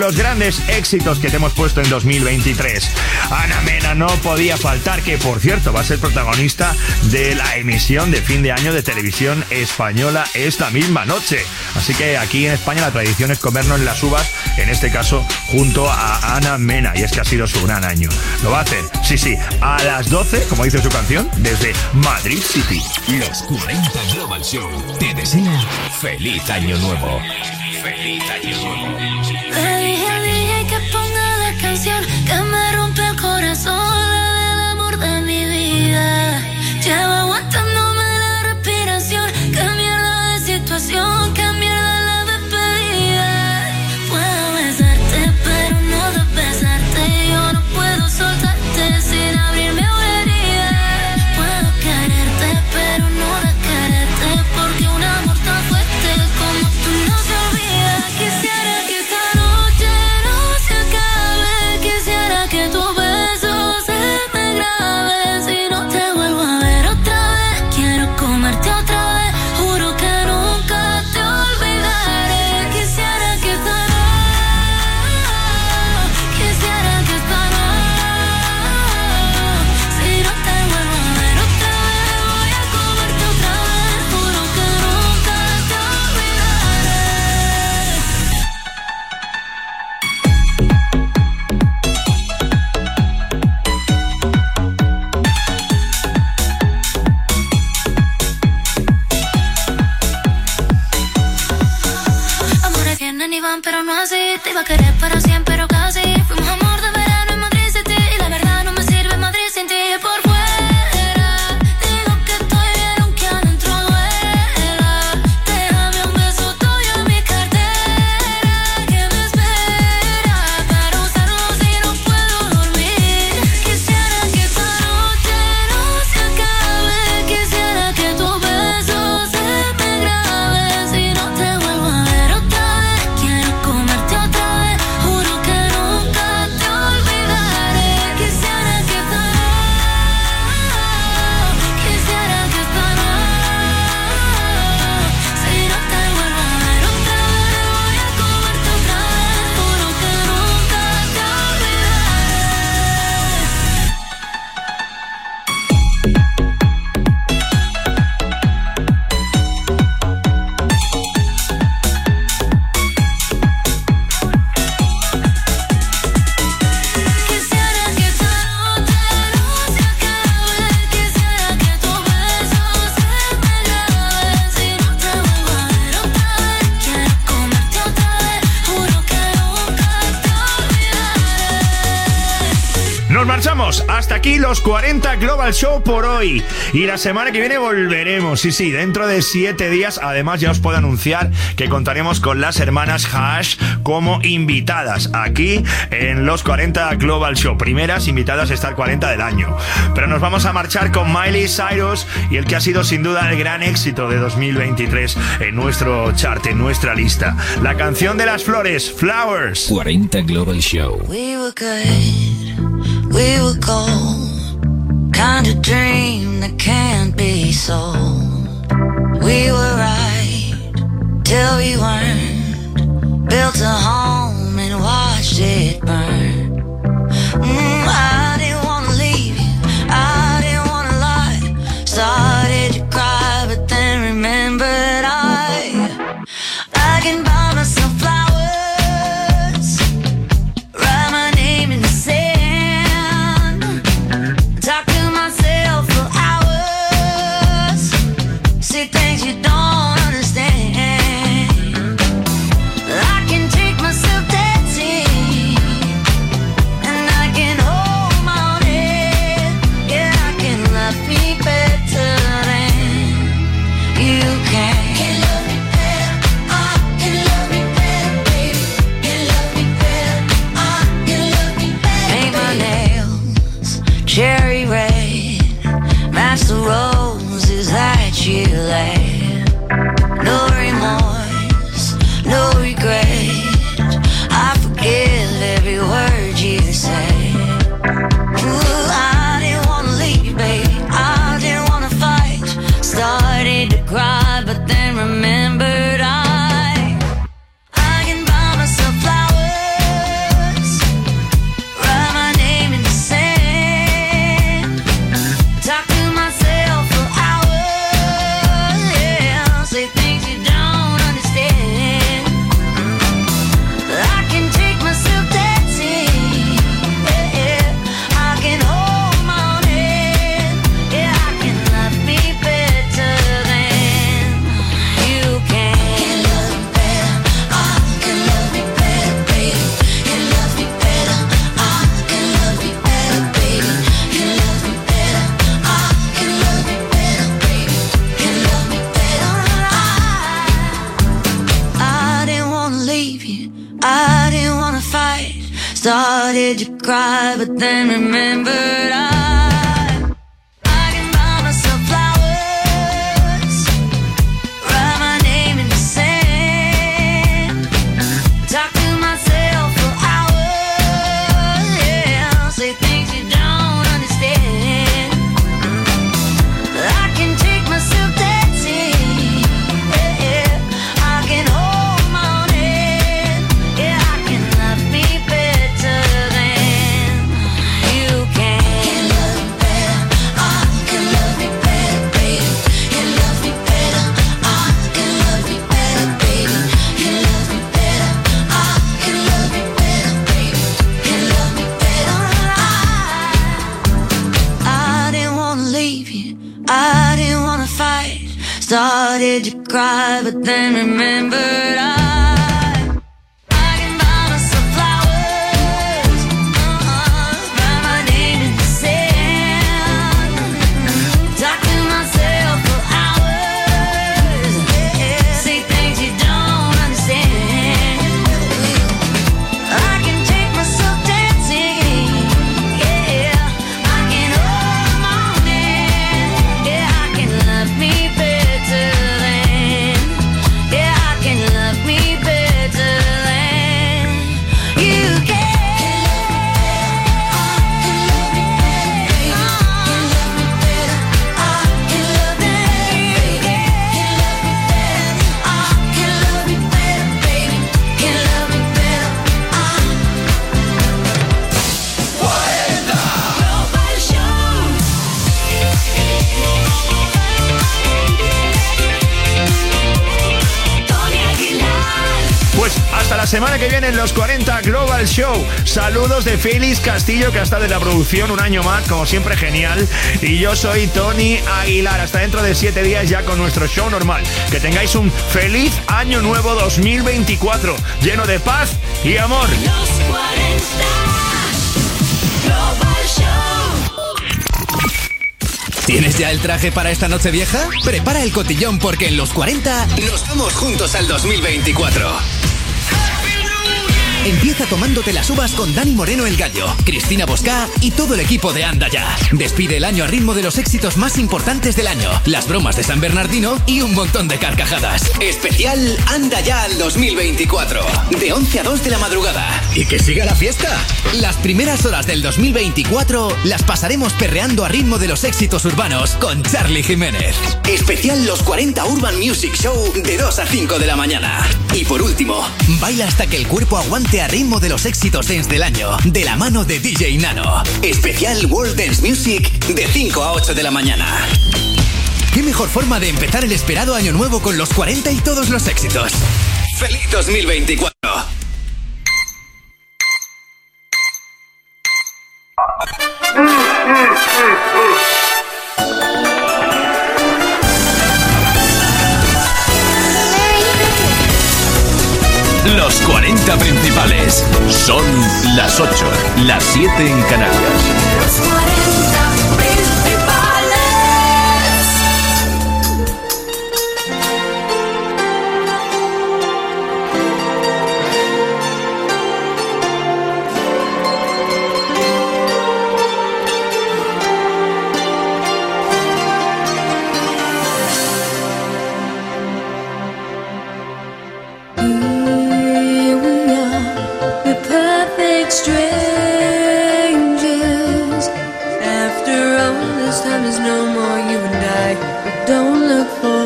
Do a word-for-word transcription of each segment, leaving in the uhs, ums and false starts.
los grandes éxitos que te hemos puesto en dos mil veintitrés. Ana Mena no podía faltar, que por cierto va a ser protagonista de la emisión de fin de año de televisión española esta misma noche. Así que aquí en España la tradición es comernos las uvas, en este caso junto a Ana Mena, y es que ha sido su gran año. Lo va a hacer, sí, sí, a las doce, como dice su canción, desde Madrid City. Los cuarenta Global Show te desean feliz año nuevo. Feliz año nuevo. Le dije al D J que ponga la canción que me rompe el corazón, la del amor de mi vida. Llevo aguantándome la respiración, qué mierda de situación, qué mierda la despedida. Puedo besarte, pero no de besarte. Yo no puedo soltarte sin abrirme una herida. Puedo quererte, pero no de quererte, porque un amor tan fuerte como tú no se olvida. Quisiera que esta noche no se acabe, quisiera que tu beso se me grabe. Si no te vuelvo a ver otra vez, quiero comerte otra vez, juro que nunca te olvidaré. Quisiera que esta noche, quisiera que esta noche, si no te vuelvo a ver otra vez, voy a comerte otra vez, juro que nunca te olvidaré. Amores vienen y van, pero no así. Te iba a querer para siempre, pero casi. Fuimos amor de verano en Madrid City, y la verdad no me sirve Madrid sin ti. Por fuera digo que estoy bien, aunque adentro duela. Déjame un beso tuyo en mi cartera, que me espera para usarlo si no puedo dormir. Quisiera que esta noche no se acabe, quisiera que tu beso se me grabe. Si no te vuelvo a ver otra vez, quiero comerte otra vez, juro que nunca te olvidaré. Quisiera que esta noche, quisiera que esta noche, si no te vuelvo a ver otra vez, voy a comerte otra vez, juro que nunca te Quisiera que esta noche no se acabe, quisiera que tu beso se me grabe. Si no te vuelvo a ver otra vez, quiero comerte otra vez, juro que nunca te olvidaré. Nos marchamos, hasta aquí los cuarenta Global Show por hoy, y la semana que viene volveremos, sí, sí, dentro de siete días. Además ya os puedo anunciar que contaremos con las hermanas Hash como invitadas aquí en los cuarenta Global Show, primeras invitadas a estar cuarenta del año. Pero nos vamos a marchar con Miley Cyrus y el que ha sido sin duda el gran éxito de dos mil veintitrés en nuestro chart, en nuestra lista, la canción de las flores, Flowers. cuarenta Global Show. We were good, we were gold, kind of dream that can't be sold. We were right till we weren't, built a home and watched it burn. Mm, I didn't wanna leave you, I didn't wanna lie. Started to cry, but then remembered I I can buy myself flowers, write my name in the sand, talk to myself for hours, say things you don't understand. I can take myself dancing Started to cry, but then remembered I started to cry, but then remembered I semana que viene en los cuarenta Global Show. Saludos de Félix Castillo, que ha estado en la producción un año más, como siempre genial. Y yo soy Tony Aguilar. Hasta dentro de siete días ya con nuestro show normal. Que tengáis un feliz año nuevo dos mil veinticuatro, lleno de paz y amor. Los cuarenta Global Show. ¿Tienes ya el traje para esta noche vieja? Prepara el cotillón porque en los cuarenta nos vamos juntos al dos mil veinticuatro. Empieza tomándote las uvas con Dani Moreno el Gallo, Cristina Boscá y todo el equipo de Anda Ya. Despide el año a ritmo de los éxitos más importantes del año, las bromas de San Bernardino y un montón de carcajadas. Especial Anda Ya al dos mil veinticuatro, de once a dos de la madrugada. ¡Y que siga la fiesta! Las primeras horas del dos mil veinticuatro las pasaremos perreando a ritmo de los éxitos urbanos con Charlie Jiménez. Especial Los cuarenta Urban Music Show de dos a cinco de la mañana. Y por último, baila hasta que el cuerpo aguante a ritmo de los éxitos dance del año, de la mano de D J Nano. Especial World Dance Music de cinco a ocho de la mañana. ¿Qué mejor forma de empezar el esperado año nuevo con los cuarenta y todos los éxitos? ¡Feliz dos mil veinticuatro! Los cuarenta principales son las ocho, las siete en Canarias. Los cuarenta principales. Strangers, after all this time is no more you and I. But don't look for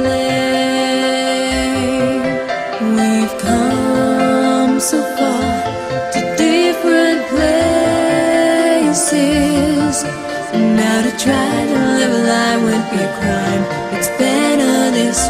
blame. We've come so far to different places. Now to try to live a lie would be a crime. It's better this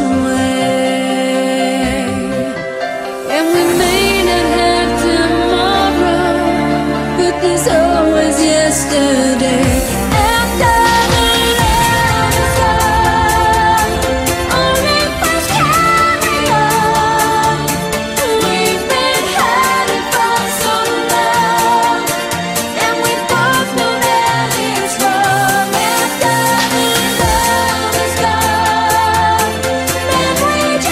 way. And we may not have tomorrow, but there's always yesterday. After the love is gone, only fires carry on. We've been hiding for so long, and we both know that it's wrong. After the love is gone, then we just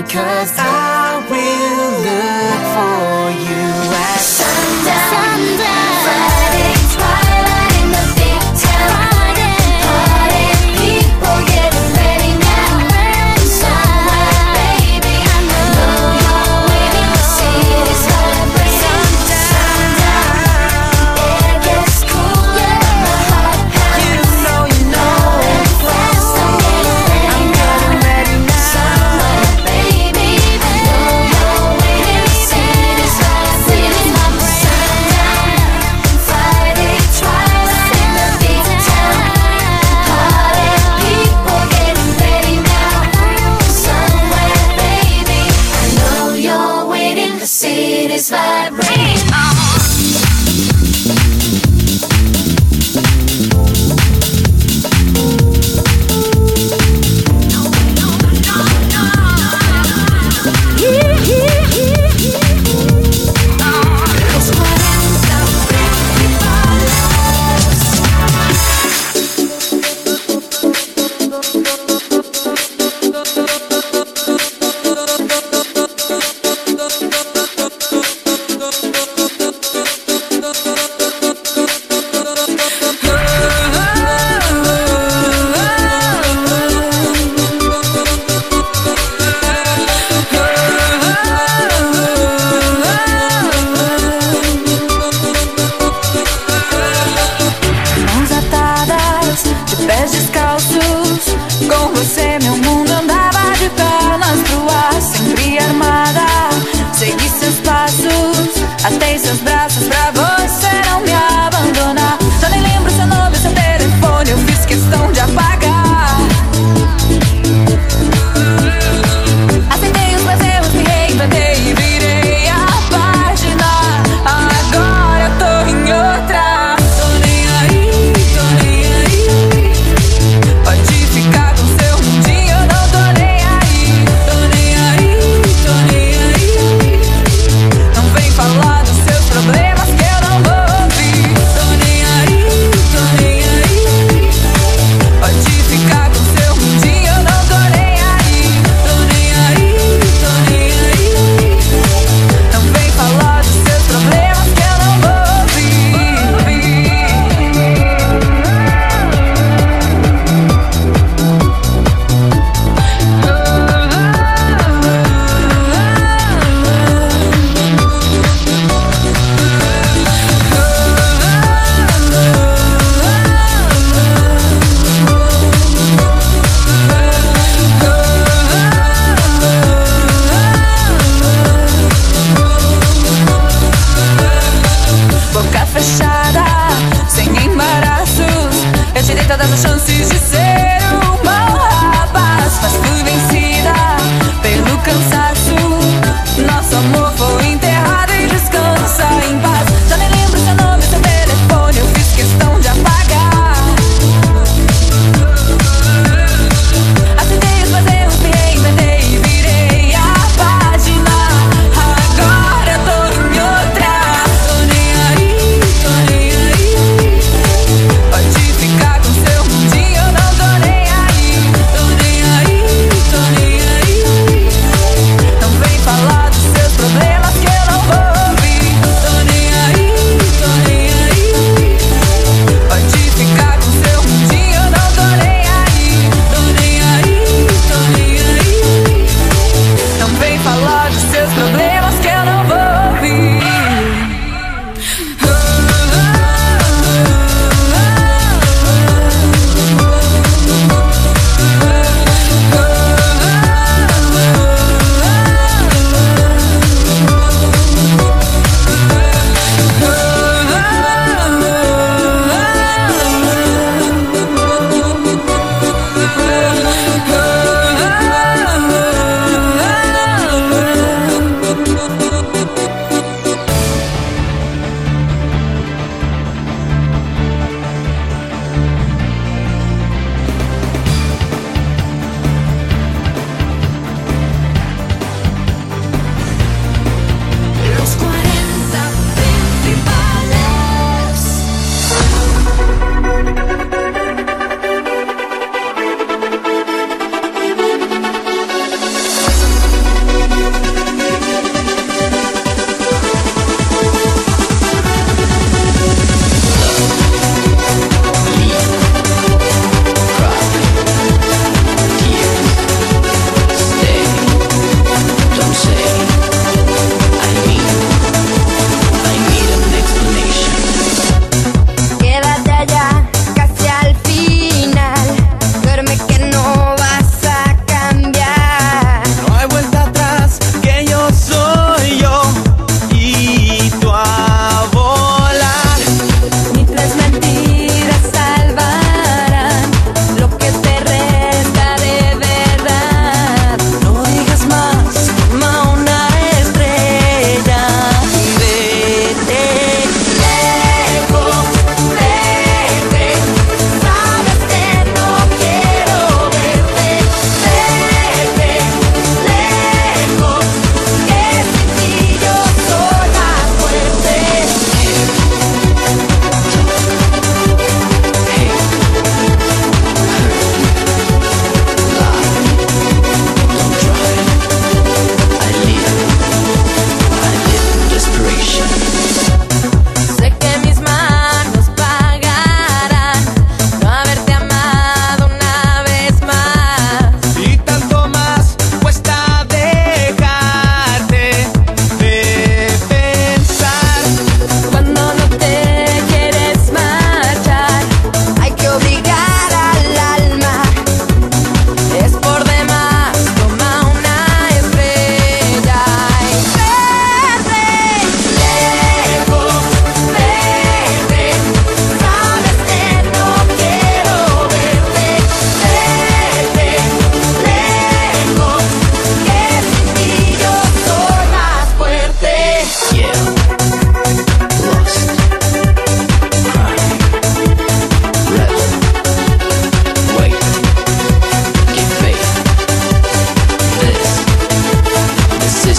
'cause I will look for you at sundown. Sundown. Friday twilight in the big town. Party people getting ready now. Somewhere, baby, I know you're waiting to see this vibrating. Sundown. It gets cooler, my heart pounds. You know, you know. Fast, I'm getting ready. I'm getting ready now. Somewhere, baby, I know you're waiting to see this vibrating. Sundown. Friday twilight in the big town. Party people getting ready now. Somewhere, baby, I know you're waiting to see this vibrating.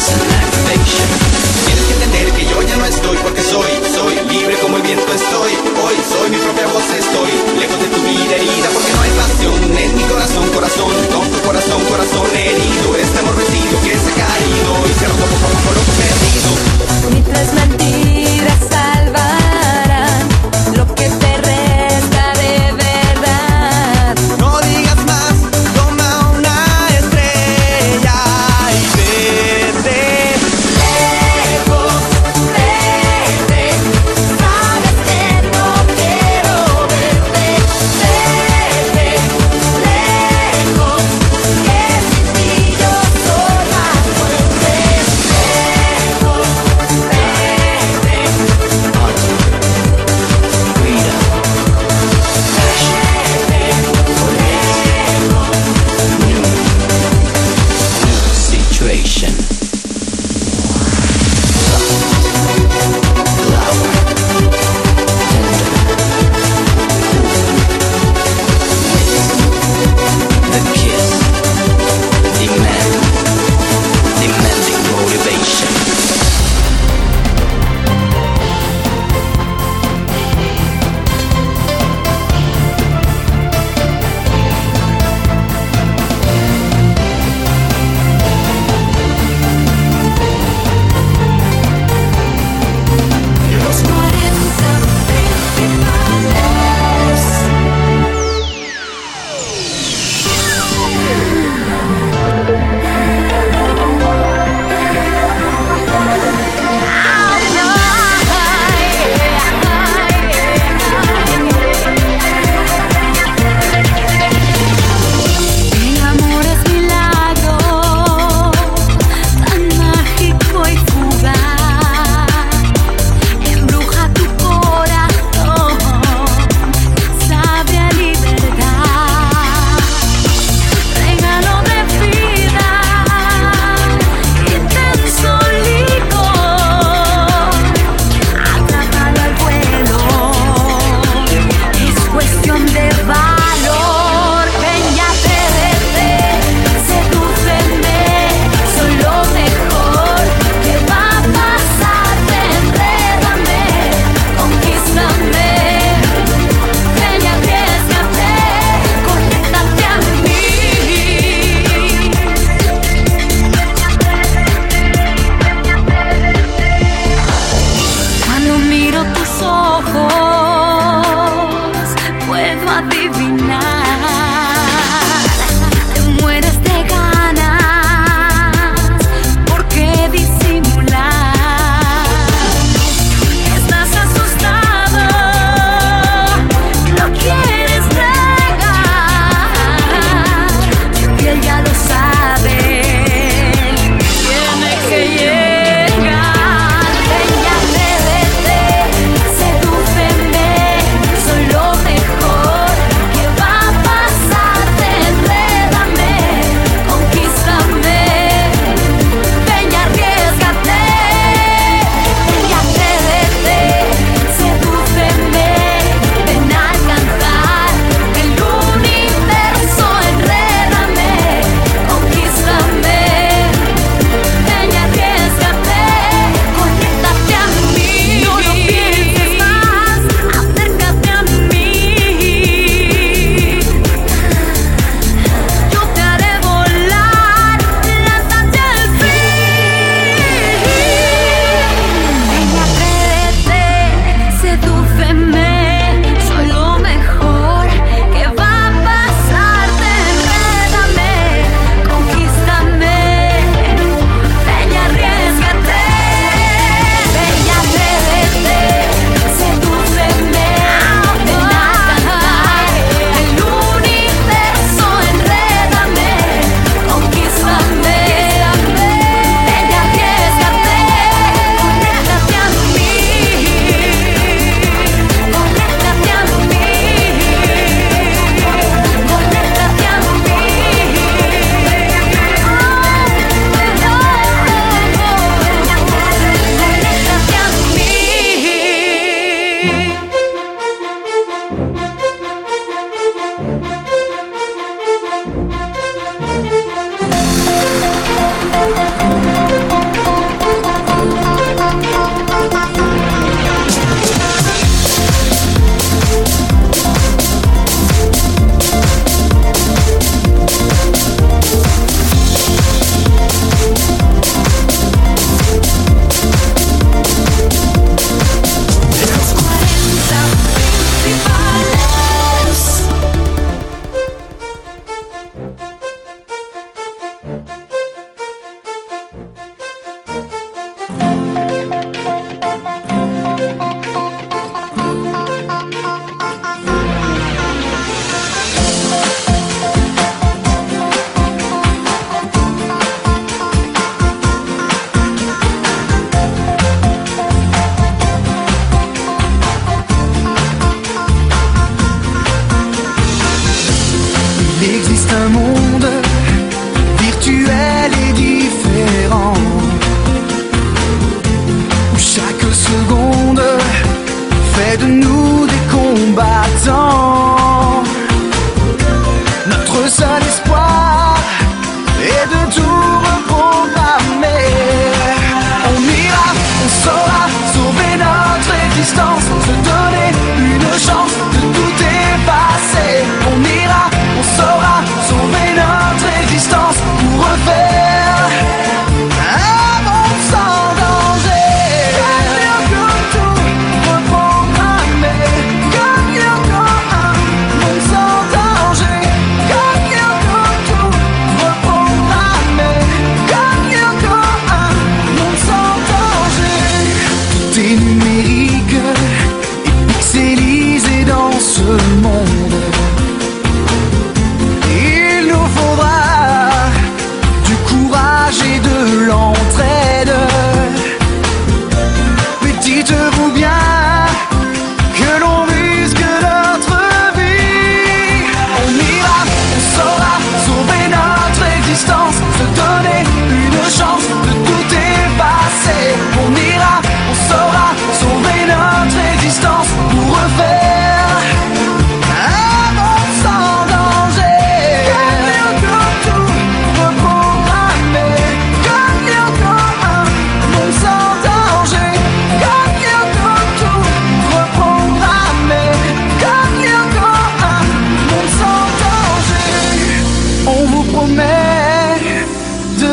an activation. Tienes que entender que yo ya no estoy porque soy, soy libre como el viento estoy. Hoy soy mi propia voz, estoy lejos de tu vida herida porque no hay pasión en mi corazón, corazón, tonto corazón, corazón herido. Este amor vencido que se ha caído y se ha roto poco a poco lo que he perdido. Ni tres mentiras salvarán lo que te resta de verdad. No digas más, toma una estrella y vete. Lejos, vete, sabes que no quiero verte. Vete, lejos, que sin ti yo soy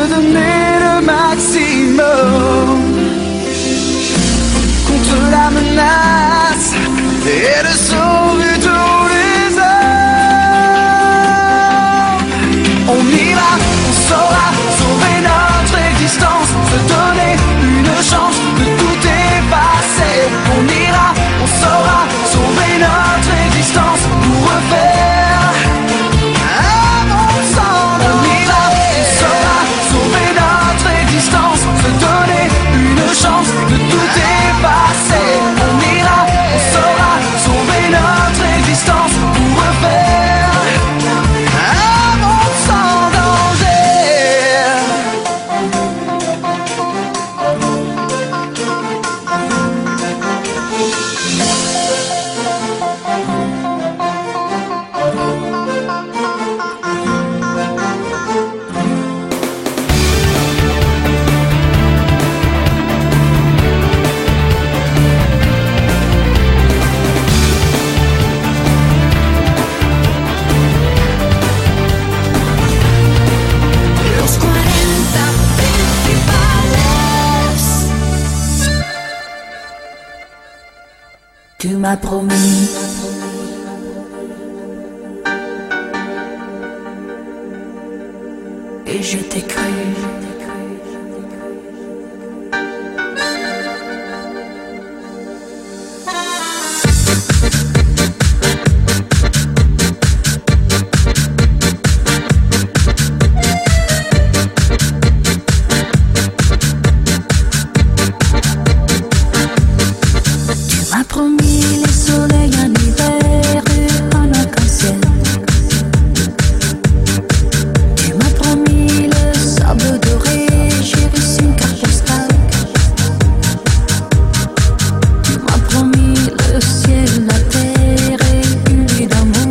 donner le maximum contre la menace et de sauver tous les hommes. On ira, on saura sauver notre existence, se donner une chance de tout effacer. On ira, on saura sauver notre existence pour refaire un monde sans danger. On ira, on saura sauver notre existence, se donner une chance de tout effacer. On ira, on saura sauver notre existence pour refaire un monde sans danger. Los cuarenta principales. Tu m'as promis et je t'ai cru. Tu m'as promis les soleils en hiver et un arc-en-ciel. Tu m'as promis le sable doré, j'ai reçu une carte postale. Tu m'as promis le ciel, la terre et une vie d'amour.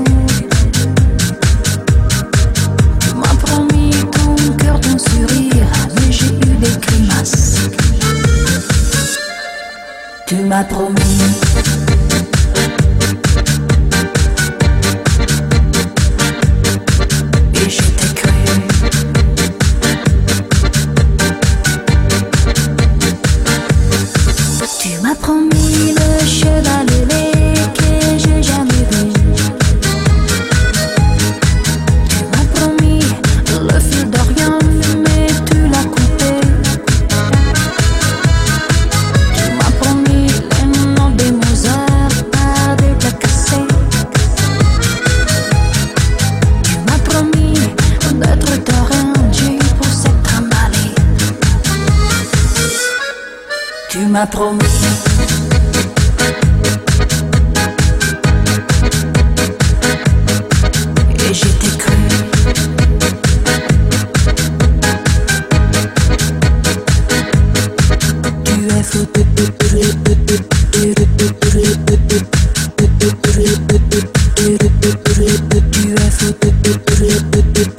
Tu m'as promis ton cœur, ton sourire, mais j'ai eu des grimaces. Tu m'as promis et je t'ai cru. Tu m'as promis le cheval ailé que j'ai jamais vu. Tu m'as promis le fil d'Orient, mais tu l'as coupé. Tu m'as promis les noms des Mozart par des plats cassés. Tu m'as promis d'être torrent pour s'être emballé. Tu m'as promis et je t'ai cru. Tu es fou. Tu es fou.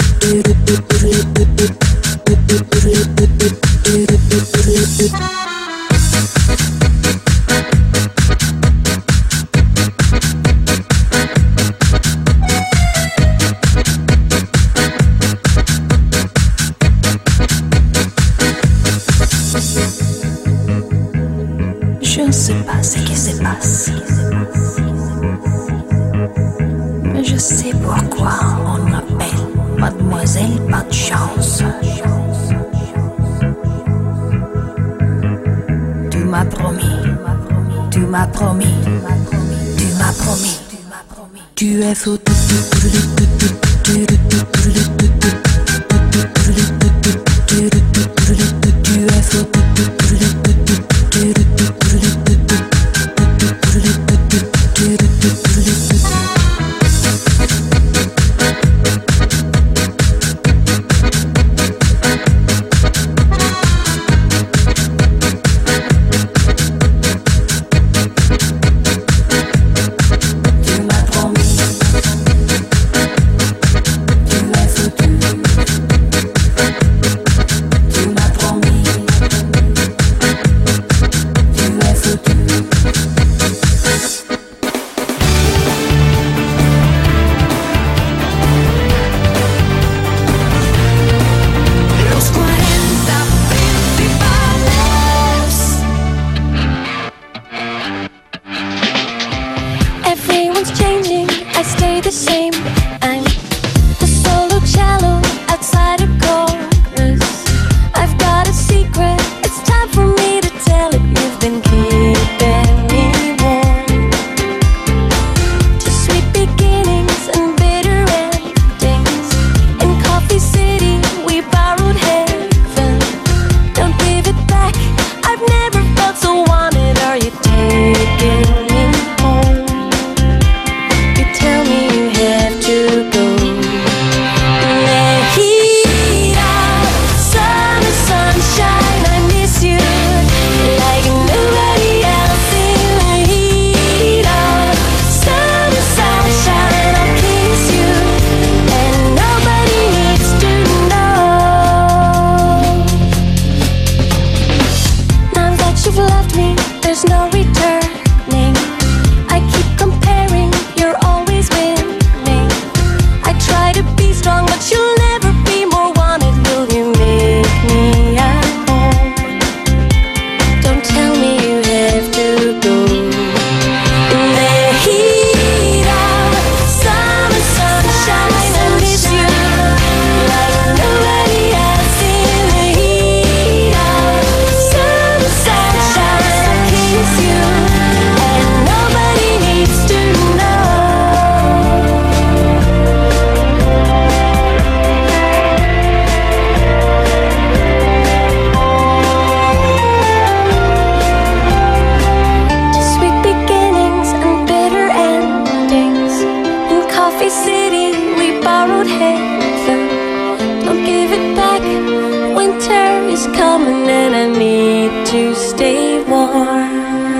Je ne sais pas ce qui se passe, mais je sais pourquoi on m'appelle Mademoiselle Pas de Chance. Tu m'as promis, tu m'as promis, tu m'as promis, tu es fou. Tu es fou. Tu m'as promis, tu es foutu. is coming and I need to stay warm.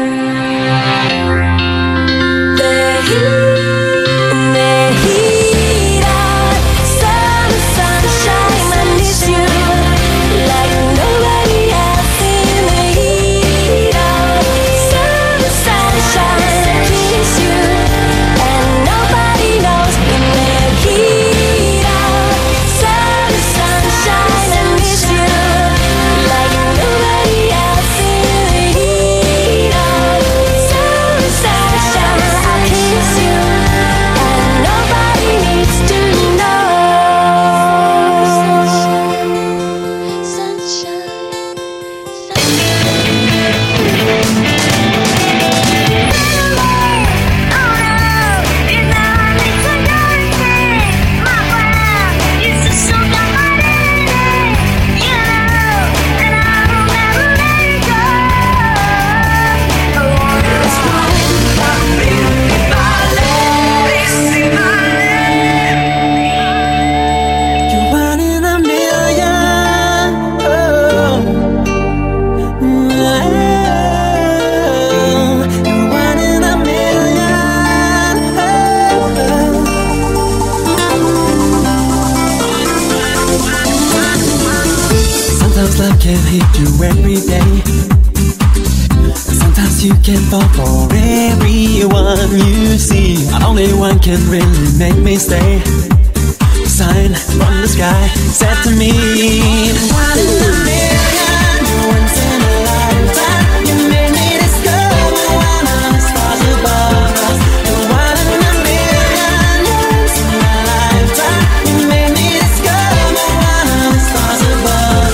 The heat, the heat of summer sunshine, I miss you like nobody else. In the heat of summer sunshine, I kiss you and nobody knows. In the heat of summer sunshine, I miss you like nobody else. In the heat of summer sunshine, I kiss you and nobody needs to know. Sunshine, You're one in a million. Oh. You're one in a million. Sometimes love can hit you every day. Sometimes you can fall for everyone you see. Only one can really make me stay. Sign from the sky said to me, one in a million, once in a lifetime. You made me discover one of the stars above us. You're one in a million, once in a lifetime. You made me discover one of the stars above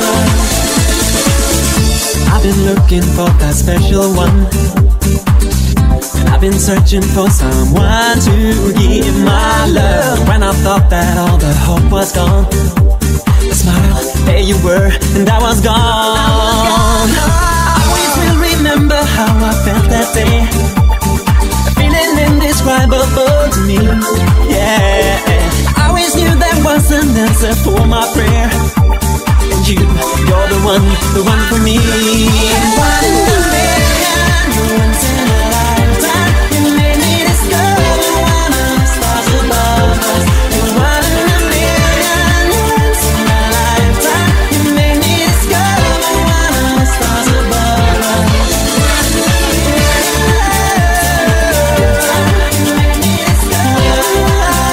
us. I've been looking for that special one. I've been searching for someone to give my love. When I thought that all the hope was gone, a smile, there you were, and I was gone. I always will remember how I felt that day. A feeling indescribable to me, yeah. I always knew there was an answer for my prayer. And you, you're the one, the one for me. One in a million, once in a lifetime. You made me discover one of the stars above us. You're one in a million, once in a lifetime. You made me discover one of the stars above us. You made me discover.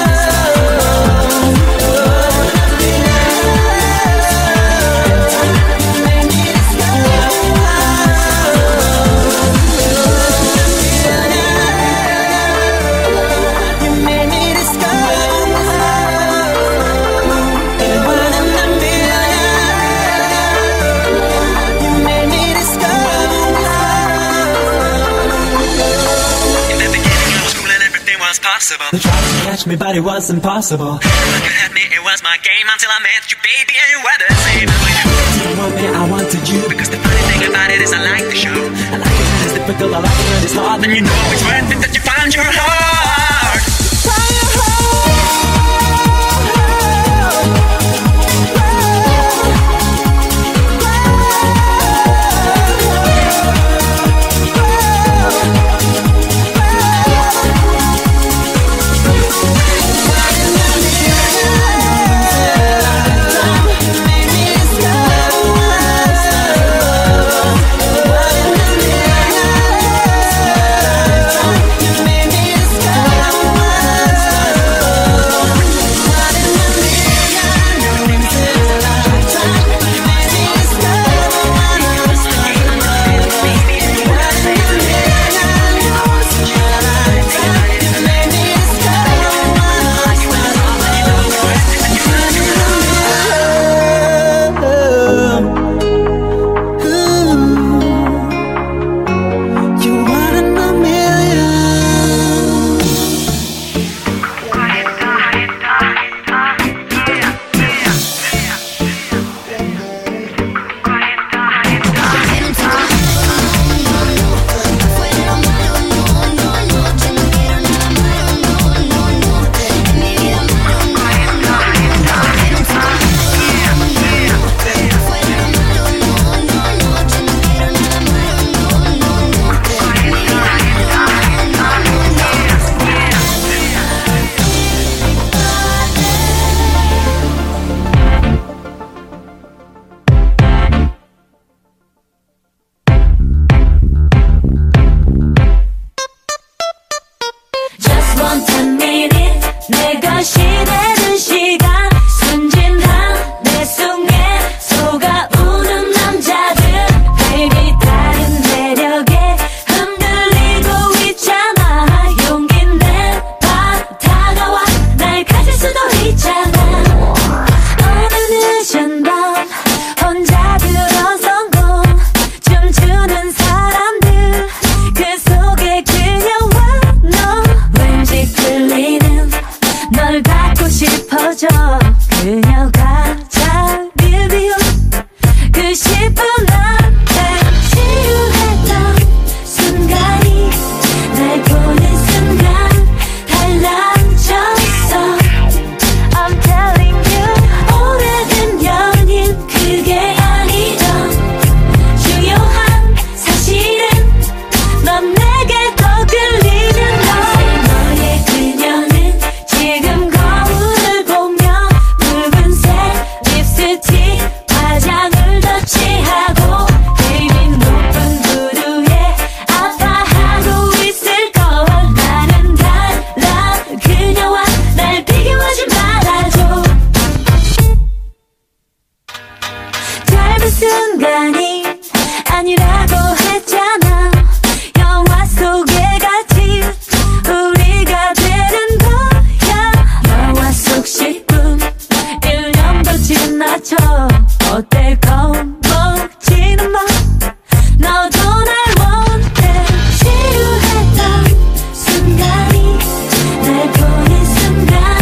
They tried to catch me, but it was impossible. Look at me, it was my game until I met you, baby, and you were the same. You want me, I wanted you. Because the funny thing about it is I like the show. I like it when it's difficult, I like it when it's hard. Then you know it's worth it that you found your heart. Find your Made me discover 싶은 너를 치유했던 순간이 날 보는 순간 달라졌어. I'm telling you 오래된 연인 그게 아니던 중요한 사실은 넌 내게 더 끌리는 너. 너의 그녀는 지금 거울을 보며 붉은색 립스틱 화장을 더 취하고 baby 높은 구두에 아파하고 있을 걸. 나는 달라 그녀와 날 비교하지 말아줘. 짧은 순간이 아니라고 했잖아. 영화 속의 같이 우리가 되는 거야. 영화 속 십 분 일 년도 지나쳐. 어때 겁먹지는 마. 너도 날 원해. 치유했던 순간이 날 보는 순간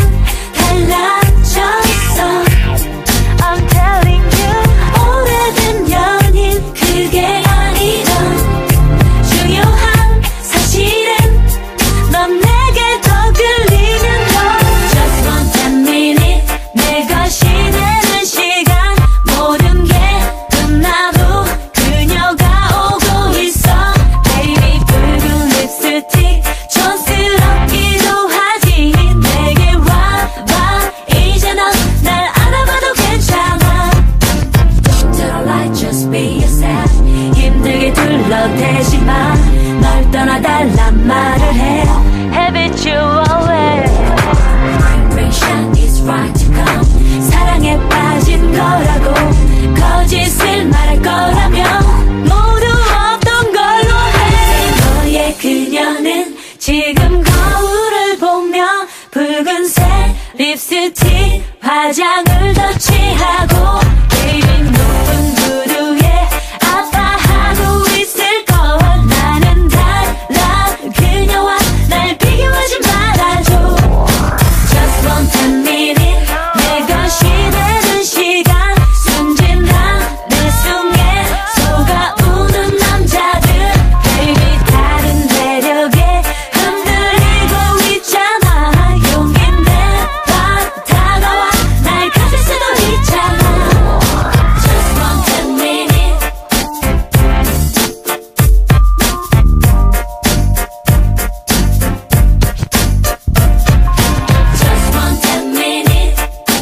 달라졌어. I'm telling you 오래된 연인 그게 아니던 중요한 사실은 넌 내게 더 끌리는 너. Just one ten minute 내 것이 되는 시간. 모든 게 끝나도 그녀가 오고 있어. Baby 붉은 립스틱 촌스럽기도 하지. 내게 와봐 이제 넌 날 알아봐도 괜찮아. Don't tell a lie, just be yourself. 힘들게 둘러대지 마. 널 떠나달란 말을 해. Habitual way. Vibration is right to come. 사랑에 빠진 거라고 거짓을 말할 거라면 모두 없던 걸로 해. 너의 그녀는 지금 거울을 보며 붉은색 립스틱 화장을 더 취하고 baby 높은 구두에 아파하고 있을 걸. 나는 달라 그녀와 날 비교하지 말아줘. Just one ten minute 내 것이 되는 시간. 순진한 내 숨에 속아 우는 남자들 baby 다른 매력에 흔들리고 있잖아. 용기 내봐 다가와 날 가질 수도 있잖아. Just one ten minute Just one ten minute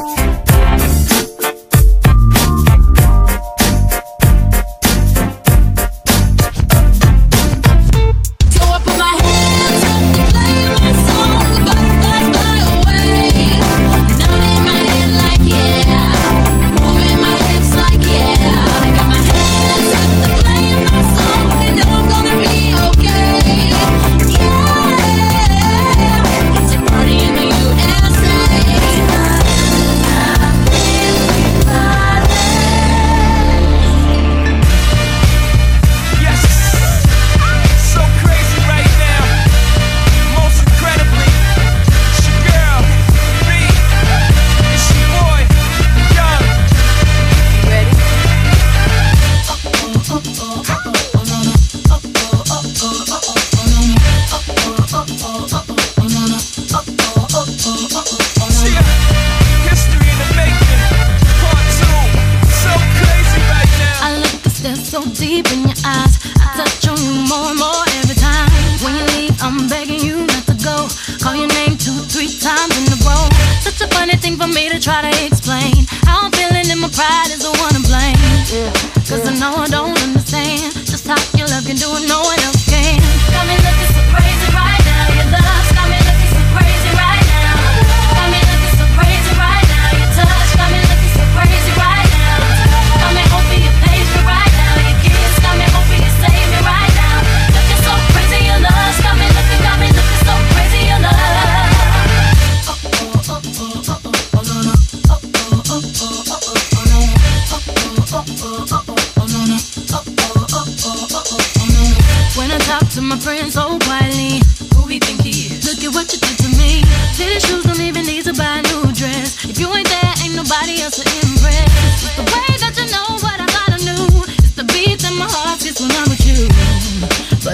So I put my hands up to play my song, but fly, fly away. Nodding my head like yeah, moving my hips like yeah. I got my hands up to play my song, and know I'm gonna be okay. Yeah, it's a party in the U S A. Yes, so crazy right now. Most incredibly, it's your girl, me. It's your boy, Young. Ready? See ya. History in the making. Part two. So crazy right now. I look a step so deep in your eyes. I touch on you more and more every time. When you leave, I'm begging you not to go. Call your name two, three times in a row. Such a funny thing for me to try to explain. How I'm feeling and my pride is the one to blame. Cause I know I don't understand just how your love can do it, no one else can. Got me looking so crazy right now. Your love's got me looking so crazy right now. Got me looking so crazy right now. Your touch got me looking so crazy right now. Got me hoping you page me right now. Your kiss got me hoping you save me right now. Looking so crazy, your love's got me looking, got me looking so crazy, your love. When I talk to my friends so quietly, who we think he is? Look at what you did to me. Fitted shoes don't even need to buy a new dress. If you ain't there, ain't nobody else to impress. It's the way that you know what I thought I knew.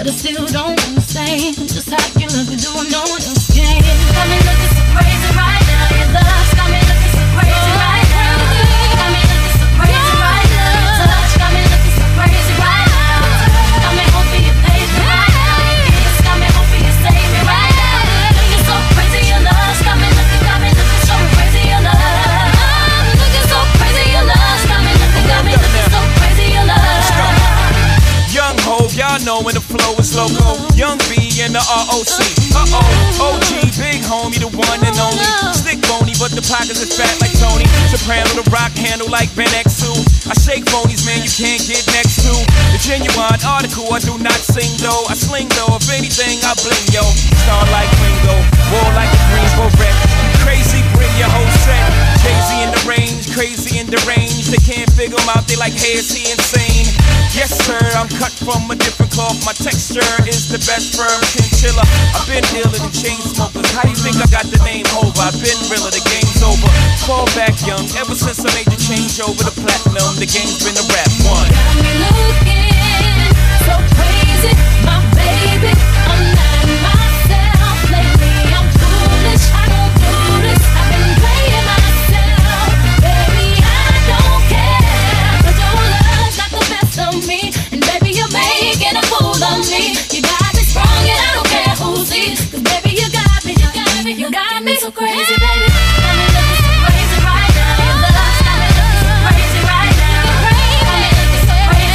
but I still don't understand just how you love me, doing no one else can. Got me looking so crazy right now. Your love's got me looking so crazy right now. Got me looking so crazy right now. Your touch got me looking so crazy right now. Got me hoping you page me right now. Your kiss got me hoping you save me right now. Looking so crazy, your love's got me looking, got me looking so crazy, your love. Looking so crazy, your love's got me looking, got me looking so crazy, your love. Young Hov, y'all know when the flow is loco. Young B and the R O C. Uh-oh, O G, big homie, the one and only. Stick bony, but the pockets is fat like Tony. Soprano, the rock handle like Ben X two. I shake phonies, man, you can't get next to. The genuine article, I do not sing though. I sling though, if anything, I bling yo. Star like Ringo, war like a Greensboro wreck. Crazy, bring your whole set. Jay-Z in the range, crazy in the range. They can't figure him out, they like, hey, is he insane? Yes, sir, I'm cut from a different cloth. My texture is the best firm chinchilla. I've been dealing in chain smokers. How do you think I got the name over? I've been realer, the game's over. Fall back young, ever since I made the change over to platinum, the game's been a rap one. Got me looking so crazy, my baby. I'm not myself lately. I'm foolish, I don't do this. I've been playing myself, baby. I don't care, but your love's got the best of me, and baby you're making a fool of me. You got me strong, and I don't care who sees, 'cause baby you got me, you got me, you got me so crazy, baby. Got me looking so crazy right now. Your love's got me looking so crazy right now. Got me looking so crazy.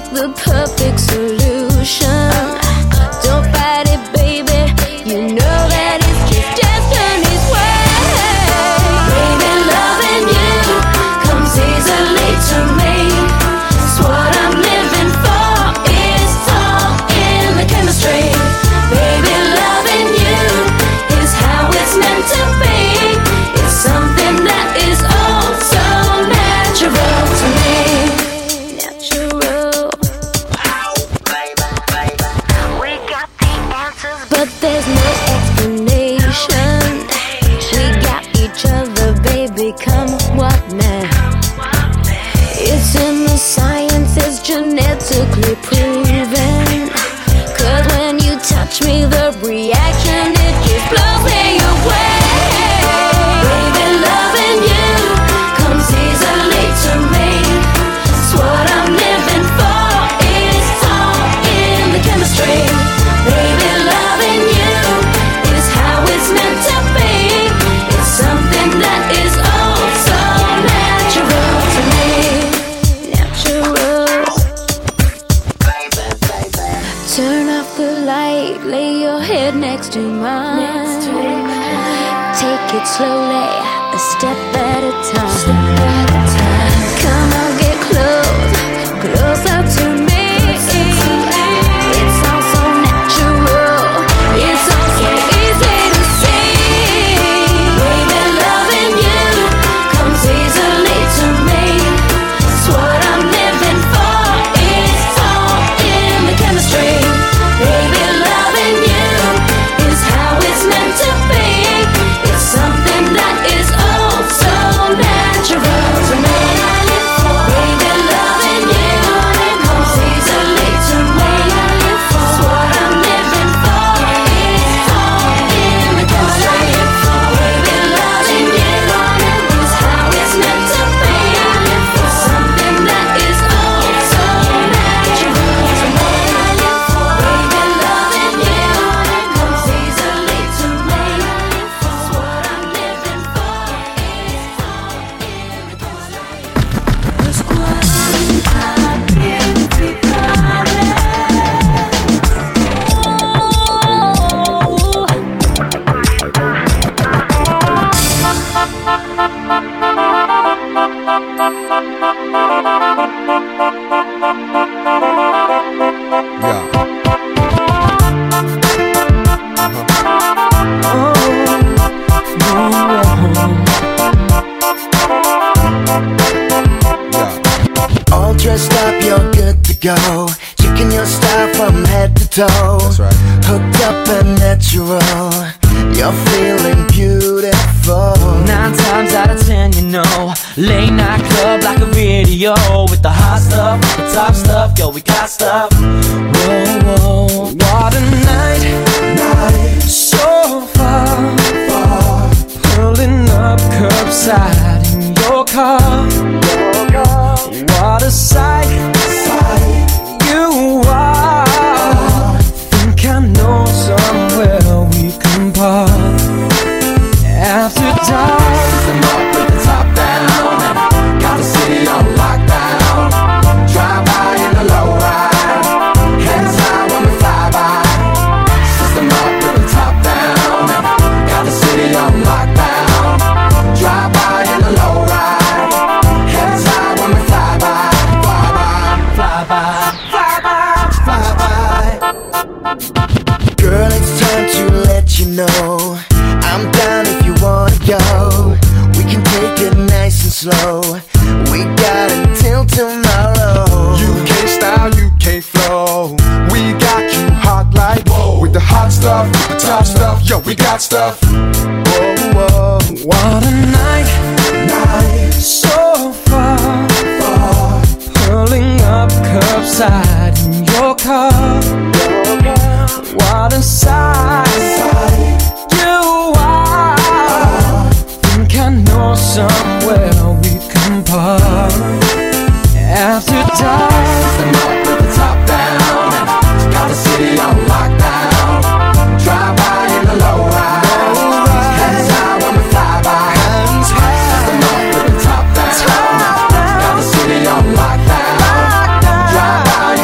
like the perfect solution. Don't fight it, baby. You know that it's just destiny's way. Baby, loving you comes easily to me. It's what I'm living for. It's all in the chemistry. Baby, loving you is how it's meant to be. It's something that is all so natural to me. Natural. We got the answers, but there's no explanation. We got each other, baby, come what may. It's in the science, it's genetically proven. Cause when you touch me, the reaction, it just blows me away. Baby, loving you comes easily to me. It's what I'm living for. It's all in the chemistry. Baby, loving you is how it's meant to be. It's something that is all so natural to me. Natural. Turn off the light, lay your head next to mine. Take it slowly, a step at a time. Come on, get close, closer to me. It's all so natural, it's all so easy to see. Baby, loving you comes easily to me. It's what I'm living for. It's all in the chemistry. Baby, loving you is how it's meant to be. It's something that is all so natural to me. Baby, loving you comes easily to me. It's what I'm living for. It's all in the chemistry. Baby, loving you is how it's meant to be. It's something that is all so natural to me. Baby, loving you comes easily to me. It's what I'm living for. It's all in the chemistry. All dressed up, you're good to go. Checking your style from head to toe. That's right. Hooked up and natural. You're feeling beautiful. Nine times out of ten, you know, late night club like a video with the hot stuff, the top stuff, yo, we got stuff. Whoa, whoa, what a night, night, so far, far, pulling up curbside in your car, your car. What a sight, sight, you are. Think I know somewhere we can park. After dark, System up with the top down and got the city on lockdown. Drive by in the low ride, hands high when we fly by. System up with the top down and got the city on lockdown. Drive by in the low ride, hands high when we fly by. Fly by, fly by, fly by, fly by. Girl, it's time to let you know I'm down if you wanna go. We can take it nice and slow. We got until tomorrow. U K style, U K flow. We got you hot like whoa. With the hot stuff, with the top stuff, yo, we got stuff. Whoa, whoa. what a night, night, so far, far, pulling up curbside in your car, your car. What a sight, sight, you are. Think I know somewhere we can park. After dark, System up with the top down and got the city on lockdown. Drive by in the low ride, hands high when we fly by. System up with the top down, got the city on lockdown. Drive by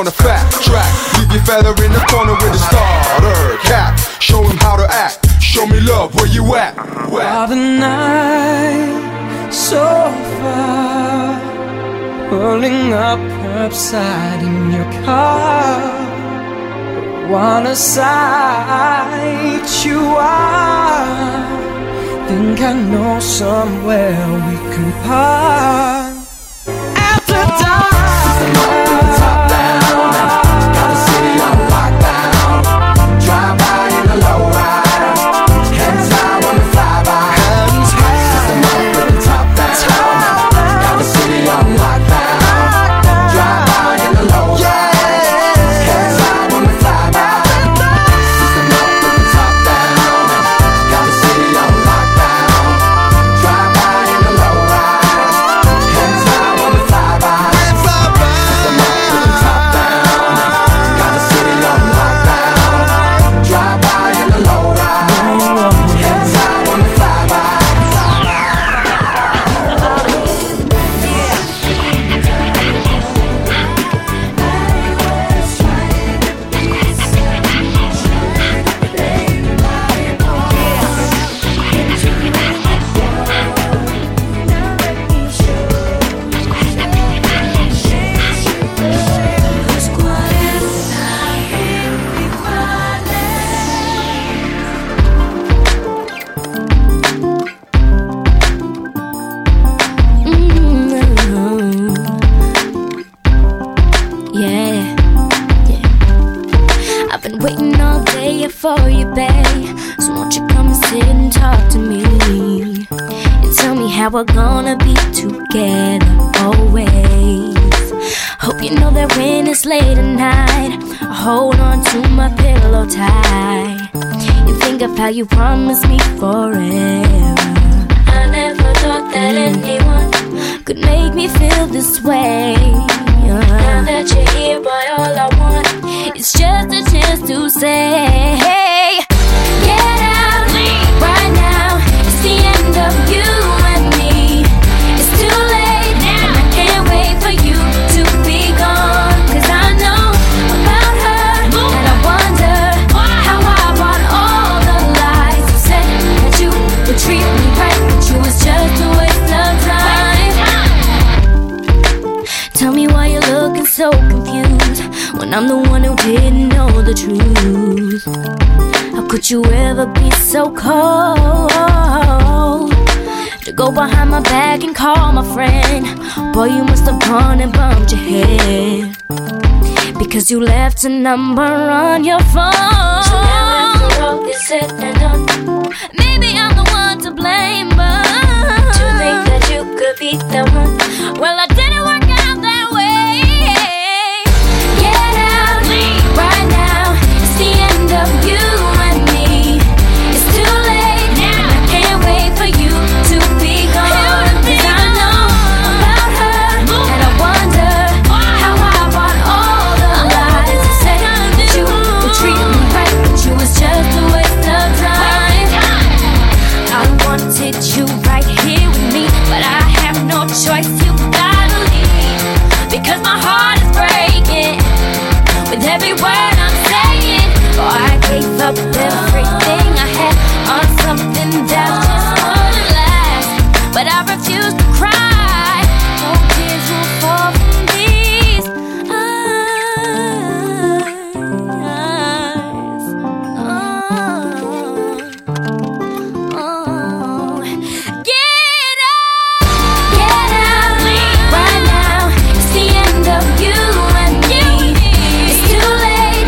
on a fat track. Leave your feather in the corner with a starter cap. Show him how to act. Show me love, where you at? Where? While the night so far, pulling up curbside in your car, wanna sight you out. Think I know somewhere we can park after dark. Top down, got the city on lockdown. Drive by in the low rider, hands high when we fly by. Hands high, system up with the top down. Got the city on lockdown. Drive by in the low rider, hands high when we fly by. System up with the top down. Got the city on lockdown. Drive by in the low rider, hands high when we fly by. System up with the top down. Got the city on lockdown. Drive by in the low rider, hands high when we fly by. Yeah, yeah. I've been waiting all day for you, babe. So won't you come and sit and talk to me and tell me how we're gonna be together always. Hope you know that when it's late at night, I hold on to my pillow tight. You think of how you promised me forever. I never thought that anyone could make me feel this way. Now that you're here, boy, all I want is just a chance to say, hey, get out right now. It's the end of you and me. It's too late now, and I can't wait for you to be gone. Cause I know about her, and I wonder how I bought all the lies. You said that you would treat me right, but you was just a waste of time. Tell me why you're looking so confused when I'm the one who didn't know the truth. How could you ever be so cold to go behind my back and call my friend? Boy, you must have gone and bumped your head because you left a number on your phone. So now after all is said and done, maybe I'm the one to blame, but to think that you could be the one, well, I didn't work out that way. Get out right now. It's the end of you and me. It's too late now, and I can't wait for you to be gone. Cause I know about her, and I wonder how I bought all the lies. You said that you would treat me right, but you was just a waste of time. I wanted you right here with me, but I have no choice. You gotta leave, because my heart is breaking with every word I'm saying. Oh, I gave up everything I had on something that just wouldn't last, but I refuse to cry. No tears will fall from these eyes. Oh, oh. Get out, get out right now. It's the end of you and me. It's too late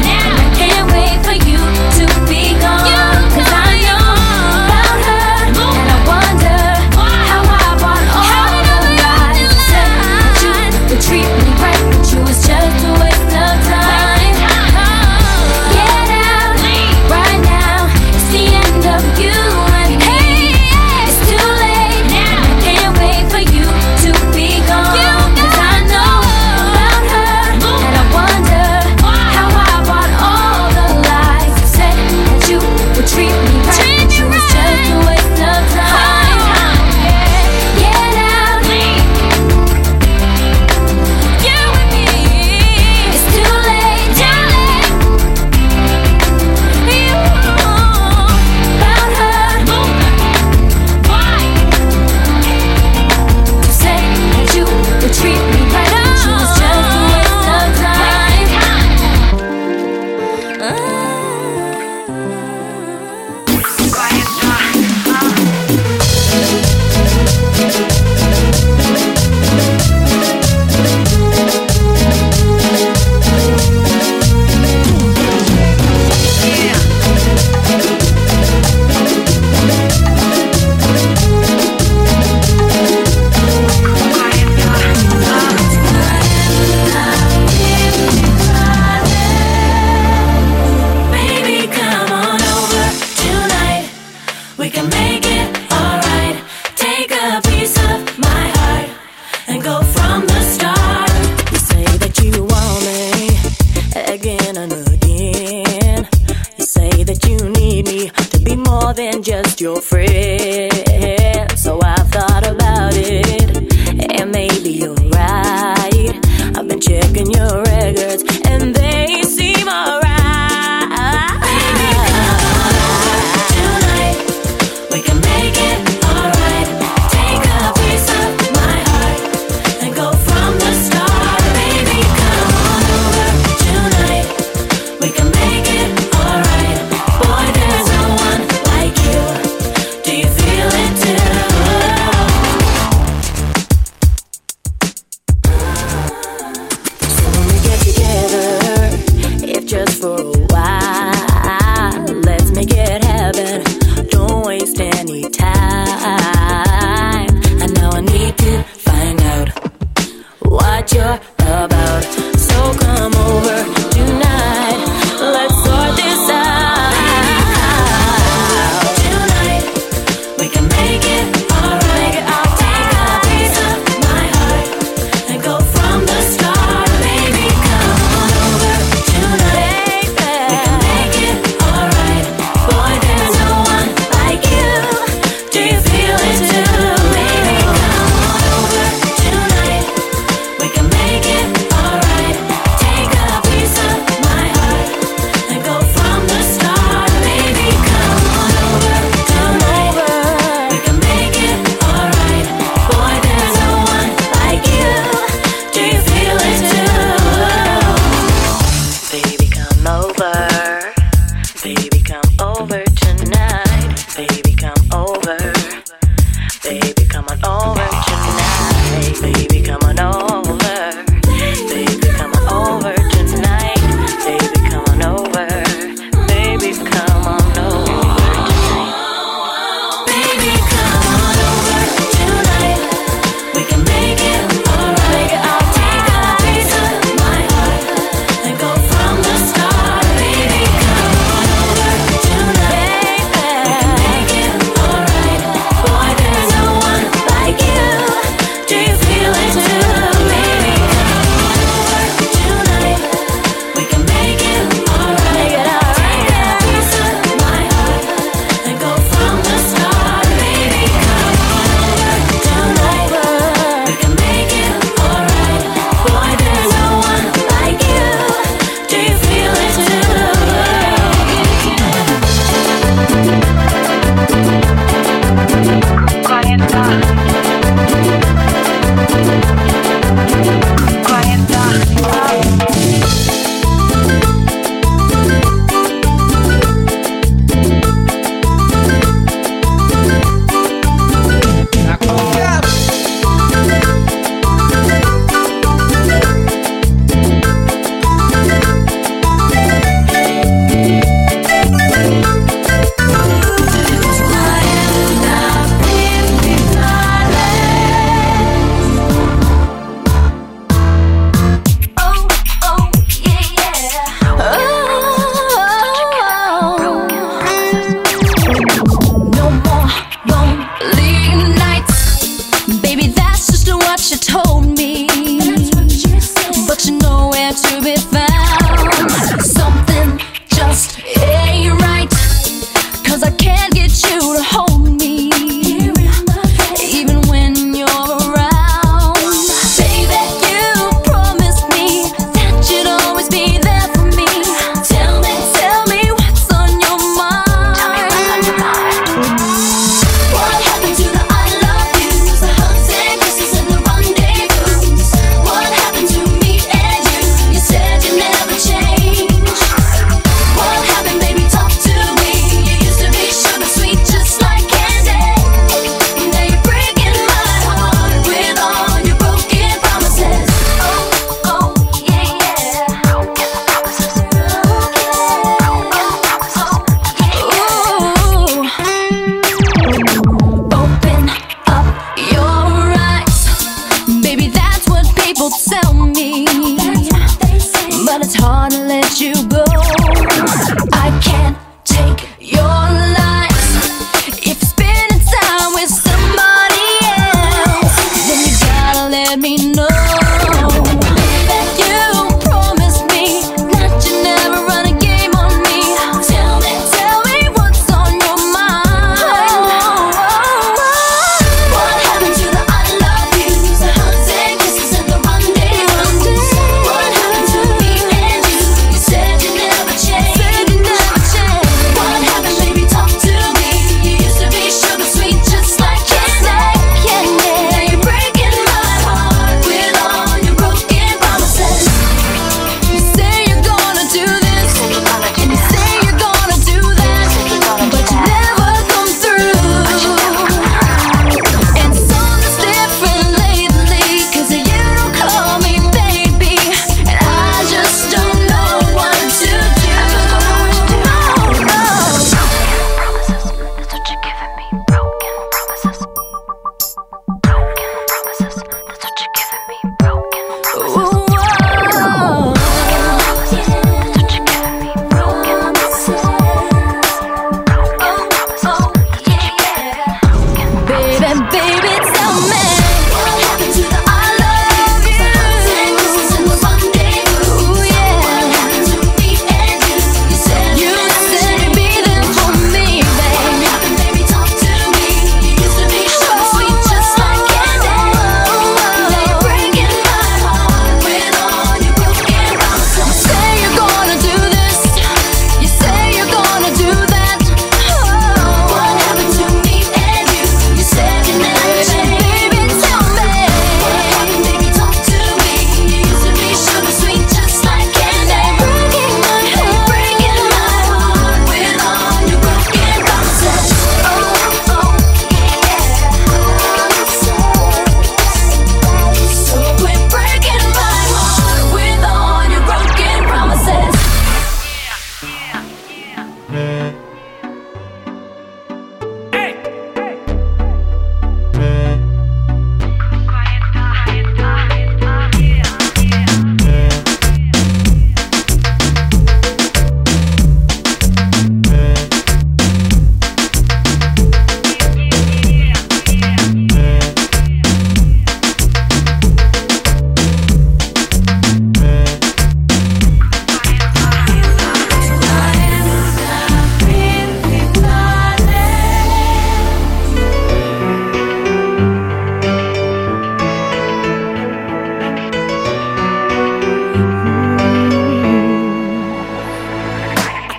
again and again. You say that you need me to be more than just your friend. So I've thought about it, and maybe you're right. I've been checking your records, and they seem alright. Baby, come on, tonight we can make it alright. Take a piece of my heart and go from the start. Baby, come on over tonight. We can make it alright. Boy, there's no one like you. Do you feel it too? So when we get together, if just for a while, let's make it happen. Don't waste any time. And now I need to find out what you're about. So come over tonight. Let's sort this out. Tonight we can make it alright. I'll take a piece of my heart and go from the start. Baby, come on over tonight. We can make it alright. Boy, there's no one like you. Do you feel it too? Baby, come on over tonight. We can make it alright. Take a piece of my heart and go from the start. Baby, come on over, come over. We can make it alright. Boy, there's no one like you. Do you feel it too? Baby, come over. Baby, come over tonight. Baby, come over. Baby, come on over tonight. Baby, come on over. Baby, come on over tonight. Baby, come on over. Baby, come on over tonight. Baby, come on over tonight. We can make it alright. I'll take a piece of my heart and go from the start. Baby, come on over tonight. We can make it alright. Boy, there's no one like you. Do you feel it